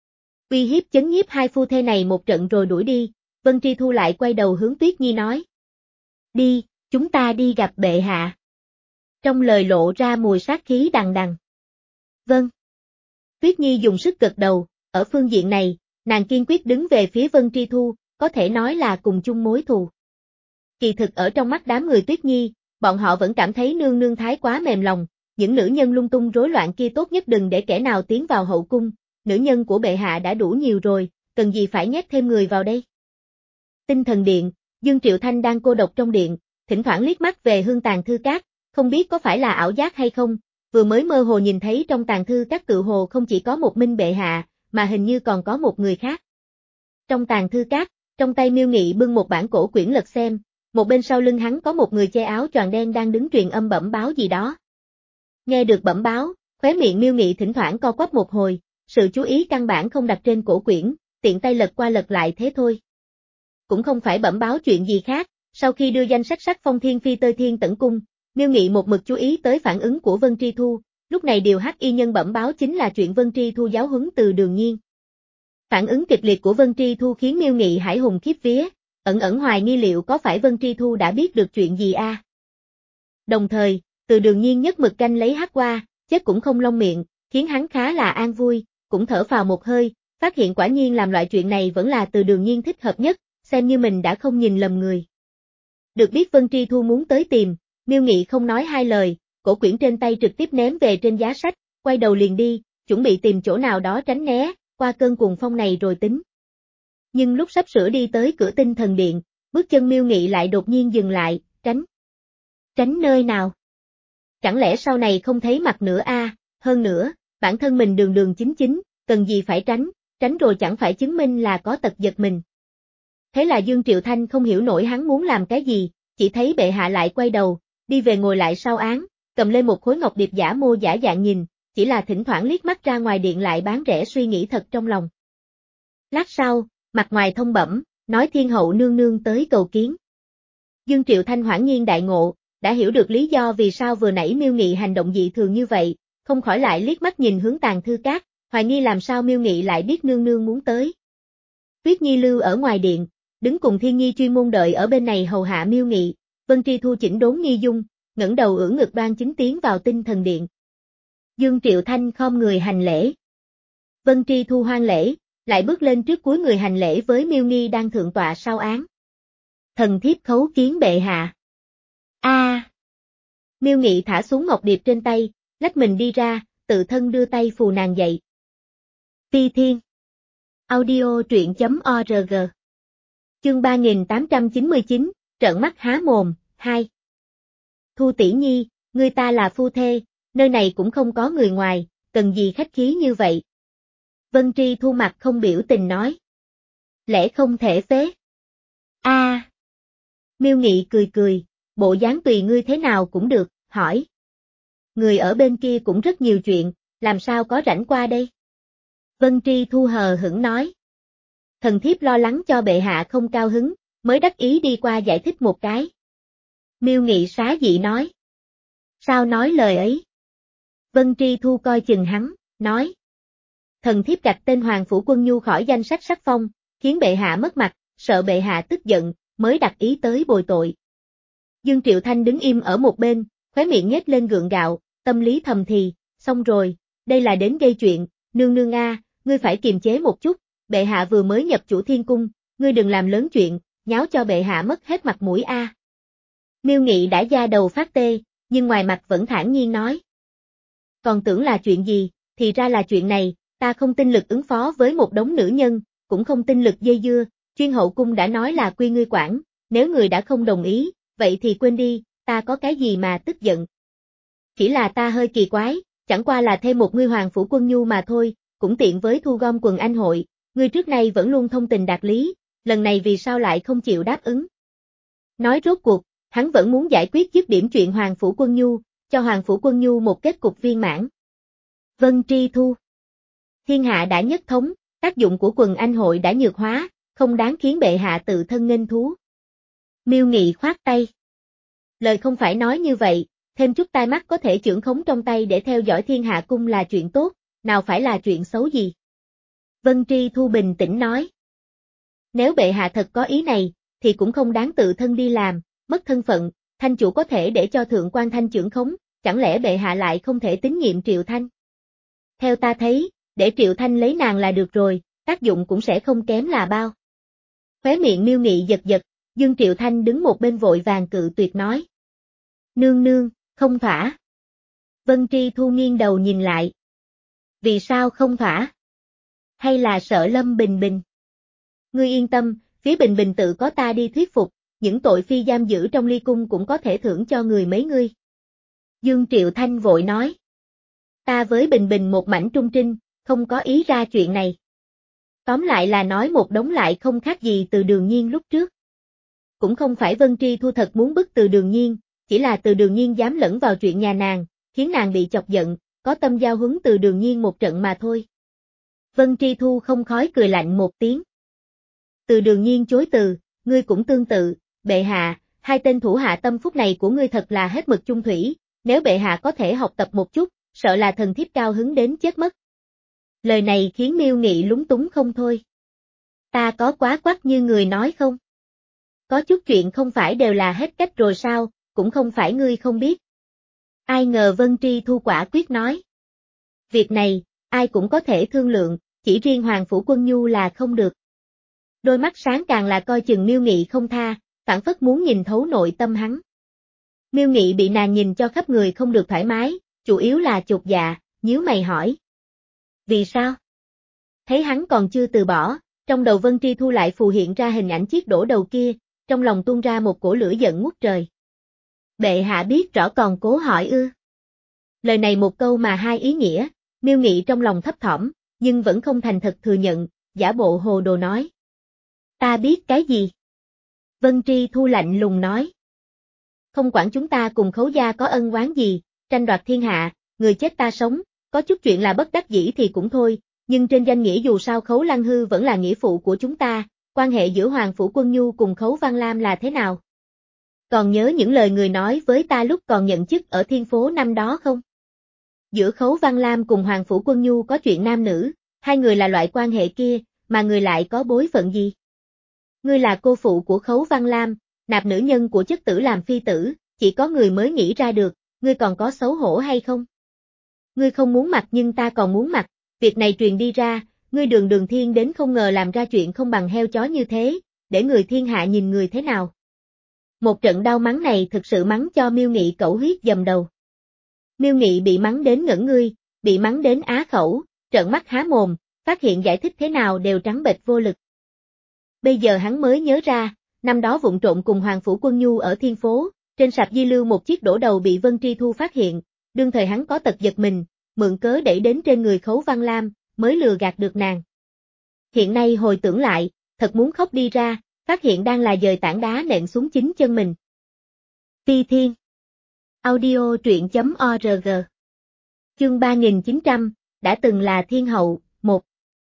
Uy hiếp chấn nhiếp hai phu thê này một trận rồi đuổi đi, Vân Tri Thu lại quay đầu hướng Tuyết Nhi nói. Đi, chúng ta đi gặp bệ hạ. Trong lời lộ ra mùi sát khí đằng đằng. Vâng. Tuyết Nhi dùng sức gật đầu, ở phương diện này, nàng kiên quyết đứng về phía Vân Tri Thu, có thể nói là cùng chung mối thù. Kỳ thực ở trong mắt đám người Tuyết Nhi, bọn họ vẫn cảm thấy nương nương thái quá mềm lòng, những nữ nhân lung tung rối loạn kia tốt nhất đừng để kẻ nào tiến vào hậu cung, nữ nhân của bệ hạ đã đủ nhiều rồi, cần gì phải nhét thêm người vào đây. Tinh Thần Điện, Dương Triệu Thanh đang cô độc trong điện, thỉnh thoảng liếc mắt về hương tàn thư cát, không biết có phải là ảo giác hay không, vừa mới mơ hồ nhìn thấy trong tàn thư các tự hồ không chỉ có một Minh bệ hạ, mà hình như còn có một người khác. Trong tàn thư cát, trong tay Miêu Nghị bưng một bản cổ quyển lật xem, một bên sau lưng hắn có một người che áo choàng đen đang đứng truyền âm bẩm báo gì đó. Nghe được bẩm báo, khóe miệng Miêu Nghị thỉnh thoảng co quắp một hồi, sự chú ý căn bản không đặt trên cổ quyển, tiện tay lật qua lật lại thế thôi. Cũng không phải bẩm báo chuyện gì khác, sau khi đưa danh sách sắc phong Thiên Phi tới Thiên Tẩn Cung, Miêu Nghị một mực chú ý tới phản ứng của Vân Tri Thu, lúc này điều hắc y nhân bẩm báo chính là chuyện Vân Tri Thu giáo huấn Từ Đường Nhiên. Phản ứng kịch liệt của Vân Tri Thu khiến Miêu Nghị hải hùng khiếp vía, ẩn ẩn hoài nghi liệu có phải Vân Tri Thu đã biết được chuyện gì a. À? Đồng thời, Từ Đường Nhiên nhất mực canh lấy hắc qua, chết cũng không lông miệng, khiến hắn khá là an vui, cũng thở phào một hơi, phát hiện quả nhiên làm loại chuyện này vẫn là Từ Đường Nhiên thích hợp nhất, xem như mình đã không nhìn lầm người. Được biết Vân Tri Thu muốn tới tìm, Miêu Nghị không nói hai lời, cổ quyển trên tay trực tiếp ném về trên giá sách, quay đầu liền đi, chuẩn bị tìm chỗ nào đó tránh né, qua cơn cuồng phong này rồi tính. Nhưng lúc sắp sửa đi tới cửa Tinh Thần Điện, bước chân Miêu Nghị lại đột nhiên dừng lại, tránh. Tránh nơi nào? Chẳng lẽ sau này không thấy mặt nữa a? À? Hơn nữa, bản thân mình đường đường chính chính, cần gì phải tránh, tránh rồi chẳng phải chứng minh là có tật giật mình. Thế là Dương Triệu Thanh không hiểu nổi hắn muốn làm cái gì, chỉ thấy bệ hạ lại quay đầu, đi về ngồi lại sau án, cầm lên một khối ngọc điệp giả mô giả dạng nhìn, chỉ là thỉnh thoảng liếc mắt ra ngoài điện lại bán rẻ suy nghĩ thật trong lòng. Lát sau, mặt ngoài thông bẩm, nói Thiên hậu nương nương tới cầu kiến. Dương Triệu Thanh hoảng nhiên đại ngộ, đã hiểu được lý do vì sao vừa nãy Miêu Nghị hành động dị thường như vậy, không khỏi lại liếc mắt nhìn hướng tàn thư cát, hoài nghi làm sao Miêu Nghị lại biết nương nương muốn tới. Tuyết Nhi lưu ở ngoài điện, đứng cùng Thiên Nhi chuyên môn đợi ở bên này hầu hạ Miêu Nghị, Vân Tri Thu chỉnh đốn nghi dung, ngẩng đầu ưỡn ngực đoan chính tiến vào Tinh Thần Điện. Dương Triệu Thanh khom người hành lễ. Vân Tri Thu hoan lễ, lại bước lên trước cuối người hành lễ với Miêu Nghi đang thượng tọa sau án. Thần thiếp khấu kiến bệ hạ. A. À. Miêu Nghị thả xuống ngọc điệp trên tay, lách mình đi ra, tự thân đưa tay phù nàng dậy. Phi Thiên. Audio truyện chấm org. Chương ba nghìn tám trăm chín mươi chín, trợn mắt há mồm, hai. Thu tỷ nhi, người ta là phu thê, nơi này cũng không có người ngoài, cần gì khách khí như vậy. Vân Tri Thu mặt không biểu tình nói. Lẽ không thể phế. A. À. Miêu Nghị cười cười, bộ dáng tùy ngươi thế nào cũng được, hỏi. Người ở bên kia cũng rất nhiều chuyện, làm sao có rảnh qua đây? Vân Tri Thu hờ hững nói. Thần thiếp lo lắng cho bệ hạ không cao hứng, mới đắc ý đi qua giải thích một cái. Miêu Nghị xá dị nói. Sao nói lời ấy? Vân Tri Thu coi chừng hắn, nói. Thần thiếp gạch tên Hoàng Phủ Quân Nhu khỏi danh sách sắc phong, khiến bệ hạ mất mặt, sợ bệ hạ tức giận, mới đặt ý tới bồi tội. Dương Triệu Thanh đứng im ở một bên, khóe miệng nhếch lên gượng gạo, tâm lý thầm thì, xong rồi, đây là đến gây chuyện, nương nương a, ngươi phải kiềm chế một chút, bệ hạ vừa mới nhập chủ thiên cung, ngươi đừng làm lớn chuyện, nháo cho bệ hạ mất hết mặt mũi a. À. Miêu Nghị đã da đầu phát tê, nhưng ngoài mặt vẫn thản nhiên nói. Còn tưởng là chuyện gì, thì ra là chuyện này, Ta không tin lực ứng phó với một đống nữ nhân, cũng không tin lực dây dưa, chuyên hậu cung đã nói là quy ngươi quản, nếu người đã không đồng ý, vậy thì quên đi, ta có cái gì mà tức giận. Chỉ là ta hơi kỳ quái, chẳng qua là thêm một ngươi Hoàng Phủ Quân Nhu mà thôi, cũng tiện với thu gom quần anh hội, ngươi trước nay vẫn luôn thông tình đạt lý, lần này vì sao lại không chịu đáp ứng. Nói rốt cuộc, hắn vẫn muốn giải quyết dứt điểm chuyện Hoàng Phủ Quân Nhu, cho Hoàng Phủ Quân Nhu một kết cục viên mãn. Vân Tri Thu. Thiên hạ đã nhất thống, tác dụng của quần anh hội đã nhược hóa, không đáng khiến bệ hạ tự thân nghênh thú. Miêu Nghị khoát tay. Lời không phải nói như vậy, thêm chút tai mắt có thể chưởng khống trong tay để theo dõi thiên hạ cung là chuyện tốt, nào phải là chuyện xấu gì. Vân Tri Thu bình tĩnh nói. Nếu bệ hạ thật có ý này, thì cũng không đáng tự thân đi làm, mất thân phận, thanh chủ có thể để cho thượng quan thanh chưởng khống, chẳng lẽ bệ hạ lại không thể tín nhiệm Triệu Thanh? Theo ta thấy, để Triệu Thanh lấy nàng là được rồi, tác dụng cũng sẽ không kém là bao. Khóe miệng Miêu Nghị giật giật, Dương Triệu Thanh đứng một bên vội vàng cự tuyệt nói. Nương nương, không thỏa. Vân Tri Thu nghiêng đầu nhìn lại. Vì sao không thỏa? Hay là sợ Lâm Bình Bình? Ngươi yên tâm, phía Bình Bình tự có ta đi thuyết phục, những tội phi giam giữ trong ly cung cũng có thể thưởng cho người mấy ngươi. Dương Triệu Thanh vội nói. Ta với Bình Bình một mảnh trung trinh, không có ý ra chuyện này. Tóm lại là nói một đống lại không khác gì Từ Đường Nhiên lúc trước. Cũng không phải Vân Tri Thu thật muốn bức Từ Đường Nhiên, chỉ là Từ Đường Nhiên dám lẫn vào chuyện nhà nàng, khiến nàng bị chọc giận, có tâm giao huấn Từ Đường Nhiên một trận mà thôi. Vân Tri Thu không khói cười lạnh một tiếng. Từ Đường Nhiên chối từ, ngươi cũng tương tự, bệ hạ, hai tên thủ hạ tâm phúc này của ngươi thật là hết mực chung thủy, nếu bệ hạ có thể học tập một chút, sợ là thần thiếp cao hứng đến chết mất. Lời này khiến Miêu Nghị lúng túng không thôi. Ta có quá quắc như người nói không? Có chút chuyện không phải đều là hết cách rồi sao, cũng không phải ngươi không biết. Ai ngờ Vân Tri Thu quả quyết nói. Việc này, ai cũng có thể thương lượng, chỉ riêng Hoàng Phủ Quân Nhu là không được. Đôi mắt sáng càng là coi chừng Miêu Nghị không tha, phảng phất muốn nhìn thấu nội tâm hắn. Miêu Nghị bị nàng nhìn cho khắp người không được thoải mái, chủ yếu là chột dạ, nhíu mày hỏi. Vì sao? Thấy hắn còn chưa từ bỏ, trong đầu Vân Tri Thu lại phù hiện ra hình ảnh chiếc đổ đầu kia, trong lòng tuôn ra một cổ lửa giận ngút trời. Bệ hạ biết rõ còn cố hỏi ư? Lời này một câu mà hai ý nghĩa, Miêu Nghị trong lòng thấp thỏm, nhưng vẫn không thành thật thừa nhận, giả bộ hồ đồ nói. Ta biết cái gì? Vân Tri Thu lạnh lùng nói. Không quản chúng ta cùng Khấu gia có ân oán gì, tranh đoạt thiên hạ, người chết ta sống, có chút chuyện là bất đắc dĩ thì cũng thôi, nhưng trên danh nghĩa dù sao Khấu Lăng Hư vẫn là nghĩa phụ của chúng ta, quan hệ giữa Hoàng Phủ Quân Nhu cùng Khấu Văn Lam là thế nào? Còn nhớ những lời người nói với ta lúc còn nhận chức ở Thiên Phố năm đó không? Giữa Khấu Văn Lam cùng Hoàng Phủ Quân Nhu có chuyện nam nữ, hai người là loại quan hệ kia, mà người lại có bối phận gì? Ngươi là cô phụ của Khấu Văn Lam, nạp nữ nhân của chất tử làm phi tử, chỉ có người mới nghĩ ra được, ngươi còn có xấu hổ hay không? Ngươi không muốn mặc nhưng ta còn muốn mặc, việc này truyền đi ra, ngươi Đường Đường Thiên đến không ngờ làm ra chuyện không bằng heo chó như thế, để người thiên hạ nhìn người thế nào? Một trận đau mắng này thực sự mắng cho Miêu Nghị cẩu huyết dầm đầu. Miêu Nghị bị mắng đến ngẩn ngươi, bị mắng đến á khẩu, trợn mắt há mồm, phát hiện giải thích thế nào đều trắng bệch vô lực. Bây giờ hắn mới nhớ ra, năm đó vụng trộn cùng Hoàng Phủ Quân Nhu ở Thiên Phố, trên sạp di lưu một chiếc đổ đầu bị Vân Tri Thu phát hiện, đương thời hắn có tật giật mình, mượn cớ đẩy đến trên người Khấu Văn Lam, mới lừa gạt được nàng. Hiện nay hồi tưởng lại, thật muốn khóc đi ra, phát hiện đang là dời tảng đá nện xuống chính chân mình. Phi Thiên. Audio truyện chấm org. Chương ba nghìn chín trăm, đã từng là Thiên Hậu, một.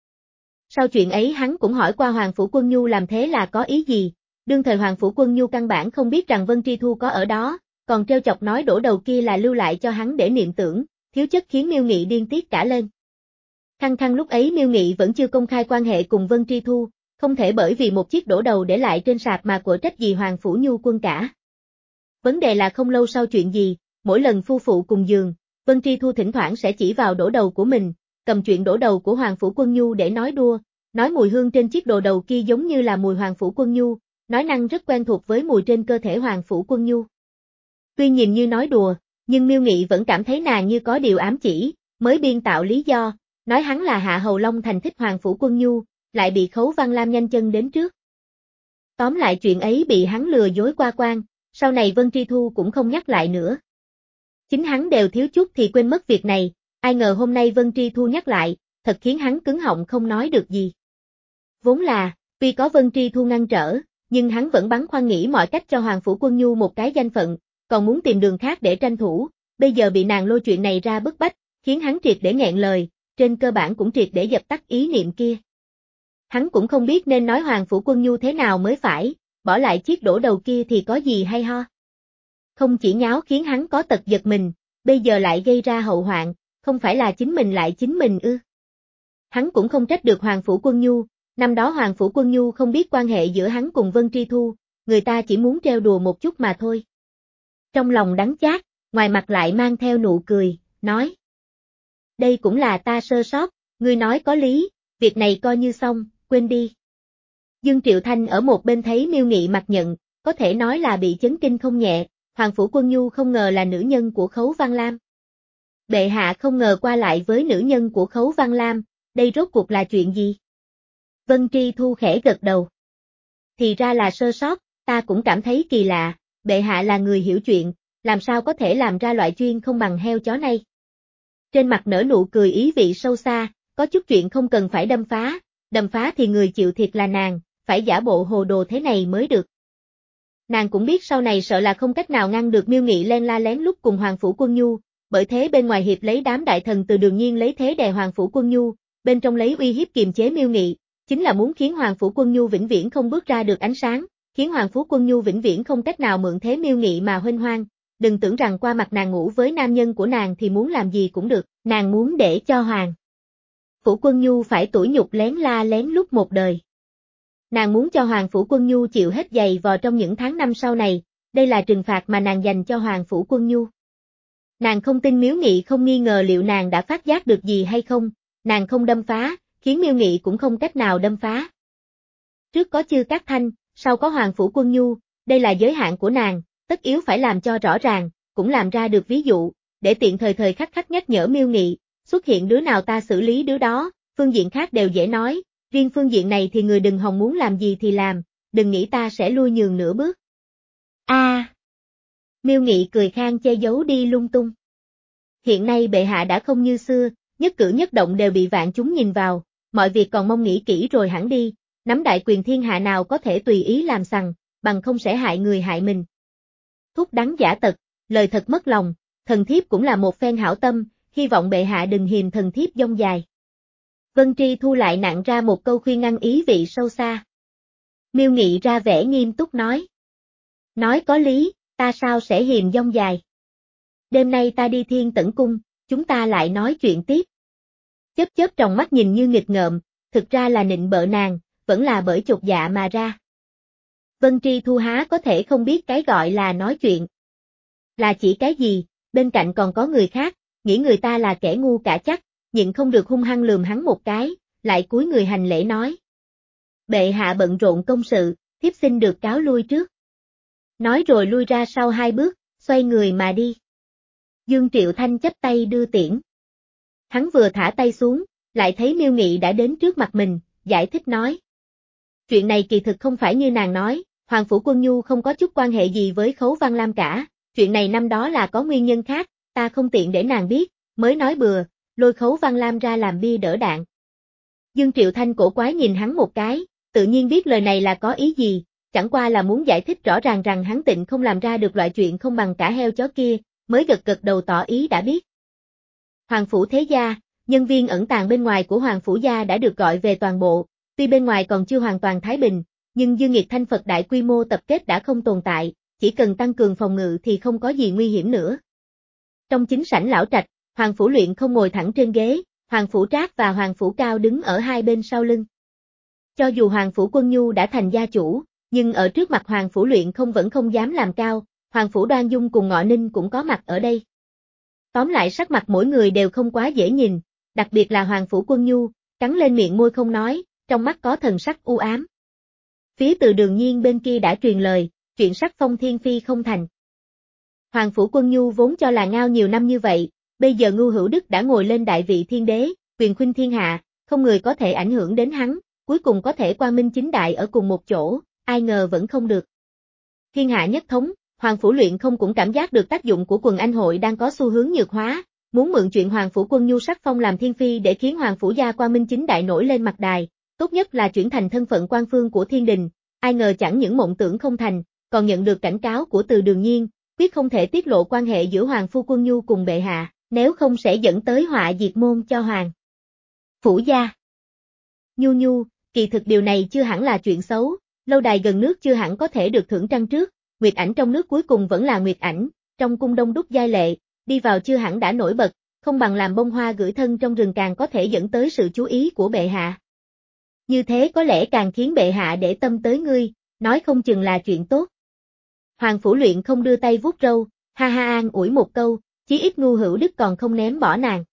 Sau chuyện ấy hắn cũng hỏi qua Hoàng Phủ Quân Nhu làm thế là có ý gì, đương thời Hoàng Phủ Quân Nhu căn bản không biết rằng Vân Tri Thu có ở đó, còn trêu chọc nói đổ đầu kia là lưu lại cho hắn để niệm tưởng, thiếu chất khiến Miêu Nghị điên tiết cả lên. Khăng khăng lúc ấy Miêu Nghị vẫn chưa công khai quan hệ cùng Vân Tri Thu, không thể bởi vì một chiếc đổ đầu để lại trên sạp mà của trách gì Hoàng Phủ Nhu Quân cả. Vấn đề là không lâu sau chuyện gì, mỗi lần phu phụ cùng giường, Vân Tri Thu thỉnh thoảng sẽ chỉ vào đổ đầu của mình, cầm chuyện đổ đầu của Hoàng Phủ Quân Nhu để nói đua, nói mùi hương trên chiếc đồ đầu kia giống như là mùi Hoàng Phủ Quân Nhu, nói năng rất quen thuộc với mùi trên cơ thể Hoàng Phủ Quân Nhu. Tuy nhìn như nói đùa, nhưng Miêu Nghị vẫn cảm thấy nàng như có điều ám chỉ, mới biên tạo lý do, nói hắn là Hạ Hầu Long Thành thích Hoàng Phủ Quân Nhu, lại bị Khấu Văn Lam nhanh chân đến trước. Tóm lại chuyện ấy bị hắn lừa dối qua quan, sau này Vân Tri Thu cũng không nhắc lại nữa. Chính hắn đều thiếu chút thì quên mất việc này, ai ngờ hôm nay Vân Tri Thu nhắc lại, thật khiến hắn cứng họng không nói được gì. Vốn là, tuy có Vân Tri Thu ngăn trở, nhưng hắn vẫn băn khoăn nghĩ mọi cách cho Hoàng Phủ Quân Nhu một cái danh phận, còn muốn tìm đường khác để tranh thủ, bây giờ bị nàng lôi chuyện này ra bức bách, khiến hắn triệt để nghẹn lời, trên cơ bản cũng triệt để dập tắt ý niệm kia. Hắn cũng không biết nên nói Hoàng Phủ Quân Nhu thế nào mới phải, bỏ lại chiếc đổ đầu kia thì có gì hay ho. Không chỉ nháo khiến hắn có tật giật mình, bây giờ lại gây ra hậu hoạn, không phải là chính mình lại chính mình ư. Hắn cũng không trách được Hoàng Phủ Quân Nhu, năm đó Hoàng Phủ Quân Nhu không biết quan hệ giữa hắn cùng Vân Tri Thu, người ta chỉ muốn trêu đùa một chút mà thôi. Trong lòng đắng chát, ngoài mặt lại mang theo nụ cười, nói. Đây cũng là ta sơ sót, ngươi nói có lý, việc này coi như xong, quên đi. Dương Triệu Thanh ở một bên thấy Miêu Nghị mặt nhận, có thể nói là bị chấn kinh không nhẹ, Hoàng Phủ Quân Nhu không ngờ là nữ nhân của Khấu Văn Lam. Bệ hạ không ngờ qua lại với nữ nhân của Khấu Văn Lam, đây rốt cuộc là chuyện gì? Vân Tri Thu khẽ gật đầu. Thì ra là sơ sót, ta cũng cảm thấy kỳ lạ, bệ hạ là người hiểu chuyện, làm sao có thể làm ra loại chuyên không bằng heo chó này. Trên mặt nở nụ cười ý vị sâu xa, có chút chuyện không cần phải đâm phá, đâm phá thì người chịu thiệt là nàng, phải giả bộ hồ đồ thế này mới được. Nàng cũng biết sau này sợ là không cách nào ngăn được Miêu Nghị len la lén lút cùng Hoàng Phủ Quân Nhu, bởi thế bên ngoài hiệp lấy đám đại thần từ Đường Nhiên lấy thế đè Hoàng Phủ Quân Nhu, bên trong lấy uy hiếp kiềm chế Miêu Nghị, chính là muốn khiến Hoàng Phủ Quân Nhu vĩnh viễn không bước ra được ánh sáng, khiến Hoàng Phủ Quân Nhu vĩnh viễn không cách nào mượn thế Miêu Nghị mà huênh hoang. Đừng tưởng rằng qua mặt nàng ngủ với nam nhân của nàng thì muốn làm gì cũng được, nàng muốn để cho Hoàng Phủ Quân Nhu phải tủi nhục lén la lén lút một đời. Nàng muốn cho Hoàng Phủ Quân Nhu chịu hết giày vò trong những tháng năm sau này, đây là trừng phạt mà nàng dành cho Hoàng Phủ Quân Nhu. Nàng không tin Miếu Nghị không nghi ngờ liệu nàng đã phát giác được gì hay không, nàng không đâm phá, khiến Miêu Nghị cũng không cách nào đâm phá. Trước có Chư Cát Thanh, sau có Hoàng Phủ Quân Nhu, đây là giới hạn của nàng, tất yếu phải làm cho rõ ràng, cũng làm ra được ví dụ, để tiện thời thời khắc khắc nhắc nhở Miêu Nghị, xuất hiện đứa nào ta xử lý đứa đó, phương diện khác đều dễ nói, riêng phương diện này thì người đừng hòng muốn làm gì thì làm, đừng nghĩ ta sẽ lui nhường nửa bước. A. À, Miêu Nghị cười khang che giấu đi lung tung. Hiện nay bệ hạ đã không như xưa, nhất cử nhất động đều bị vạn chúng nhìn vào, mọi việc còn mong nghĩ kỹ rồi hẳn đi, nắm đại quyền thiên hạ nào có thể tùy ý làm sằng, bằng không sẽ hại người hại mình. Thuốc đắng giả tật, lời thật mất lòng, thần thiếp cũng là một phen hảo tâm, hy vọng bệ hạ đừng hiềm thần thiếp dông dài. Vân Tri Thu lại nặng ra một câu khuyên ngăn ý vị sâu xa. Miêu Nghị ra vẻ nghiêm túc nói. Nói có lý, ta sao sẽ hiềm dông dài. Đêm nay ta đi Thiên Tẩn Cung, chúng ta lại nói chuyện tiếp. Chớp chớp tròng mắt nhìn như nghịch ngợm, thực ra là nịnh bợ nàng, vẫn là bởi chột dạ mà ra. Vân Tri Thu há có thể không biết cái gọi là nói chuyện. Là chỉ cái gì, bên cạnh còn có người khác, nghĩ người ta là kẻ ngu cả chắc, nhịn không được hung hăng lườm hắn một cái, lại cúi người hành lễ nói. Bệ hạ bận rộn công sự, thiếp xin được cáo lui trước. Nói rồi lui ra sau hai bước, xoay người mà đi. Dương Triệu Thanh chắp tay đưa tiễn. Hắn vừa thả tay xuống, lại thấy Miêu Nghị đã đến trước mặt mình, giải thích nói. Chuyện này kỳ thực không phải như nàng nói, Hoàng Phủ Quân Nhu không có chút quan hệ gì với Khấu Văn Lam cả, chuyện này năm đó là có nguyên nhân khác, ta không tiện để nàng biết, mới nói bừa, lôi Khấu Văn Lam ra làm bia đỡ đạn. Dương Triệu Thanh cổ quái nhìn hắn một cái, tự nhiên biết lời này là có ý gì, chẳng qua là muốn giải thích rõ ràng rằng hắn tịnh không làm ra được loại chuyện không bằng cả heo chó kia, mới gật gật đầu tỏ ý đã biết. Hoàng Phủ Thế Gia, nhân viên ẩn tàng bên ngoài của Hoàng Phủ Gia đã được gọi về toàn bộ, tuy bên ngoài còn chưa hoàn toàn thái bình, nhưng Dương Nghiệt Thanh Phật đại quy mô tập kết đã không tồn tại, chỉ cần tăng cường phòng ngự thì không có gì nguy hiểm nữa. Trong chính sảnh lão trạch, Hoàng Phủ Luyện không ngồi thẳng trên ghế, Hoàng Phủ Trác và Hoàng Phủ Cao đứng ở hai bên sau lưng. Cho dù Hoàng Phủ Quân Nhu đã thành gia chủ, nhưng ở trước mặt Hoàng Phủ Luyện không vẫn không dám làm cao, Hoàng Phủ Đoan Dung cùng Ngọ Ninh cũng có mặt ở đây. Tóm lại sắc mặt mỗi người đều không quá dễ nhìn, đặc biệt là Hoàng Phủ Quân Nhu, cắn lên miệng môi không nói, trong mắt có thần sắc u ám. Phía Từ Đường Nhiên bên kia đã truyền lời, chuyện sắc phong thiên phi không thành. Hoàng Phủ Quân Nhu vốn cho là ngao nhiều năm như vậy, bây giờ Ngưu Hữu Đức đã ngồi lên đại vị thiên đế, quyền khuynh thiên hạ, không người có thể ảnh hưởng đến hắn, cuối cùng có thể quang minh chính đại ở cùng một chỗ, ai ngờ vẫn không được. Thiên hạ nhất thống, Hoàng Phủ Luyện không cũng cảm giác được tác dụng của quần anh hội đang có xu hướng nhược hóa, muốn mượn chuyện Hoàng Phủ Quân Nhu sắc phong làm thiên phi để khiến Hoàng Phủ gia quang minh chính đại nổi lên mặt đài, tốt nhất là chuyển thành thân phận quan phương của thiên đình, ai ngờ chẳng những mộng tưởng không thành, còn nhận được cảnh cáo của Từ Đường Nhiên, quyết không thể tiết lộ quan hệ giữa Hoàng Phu Quân Nhu cùng bệ hạ, nếu không sẽ dẫn tới họa diệt môn cho Hoàng Phủ gia. Nhu Nhu, kỳ thực điều này chưa hẳn là chuyện xấu, lâu đài gần nước chưa hẳn có thể được thưởng trăng trước, Nguyệt Ảnh trong nước cuối cùng vẫn là Nguyệt Ảnh, trong cung đông đúc giai lệ, đi vào chưa hẳn đã nổi bật, không bằng làm bông hoa gửi thân trong rừng càng có thể dẫn tới sự chú ý của bệ hạ. Như thế có lẽ càng khiến bệ hạ để tâm tới ngươi, nói không chừng là chuyện tốt. Hoàng Phủ Luyện không đưa tay vuốt râu, ha ha an ủi một câu, chí ít Ngu Hữu Đức còn không ném bỏ nàng.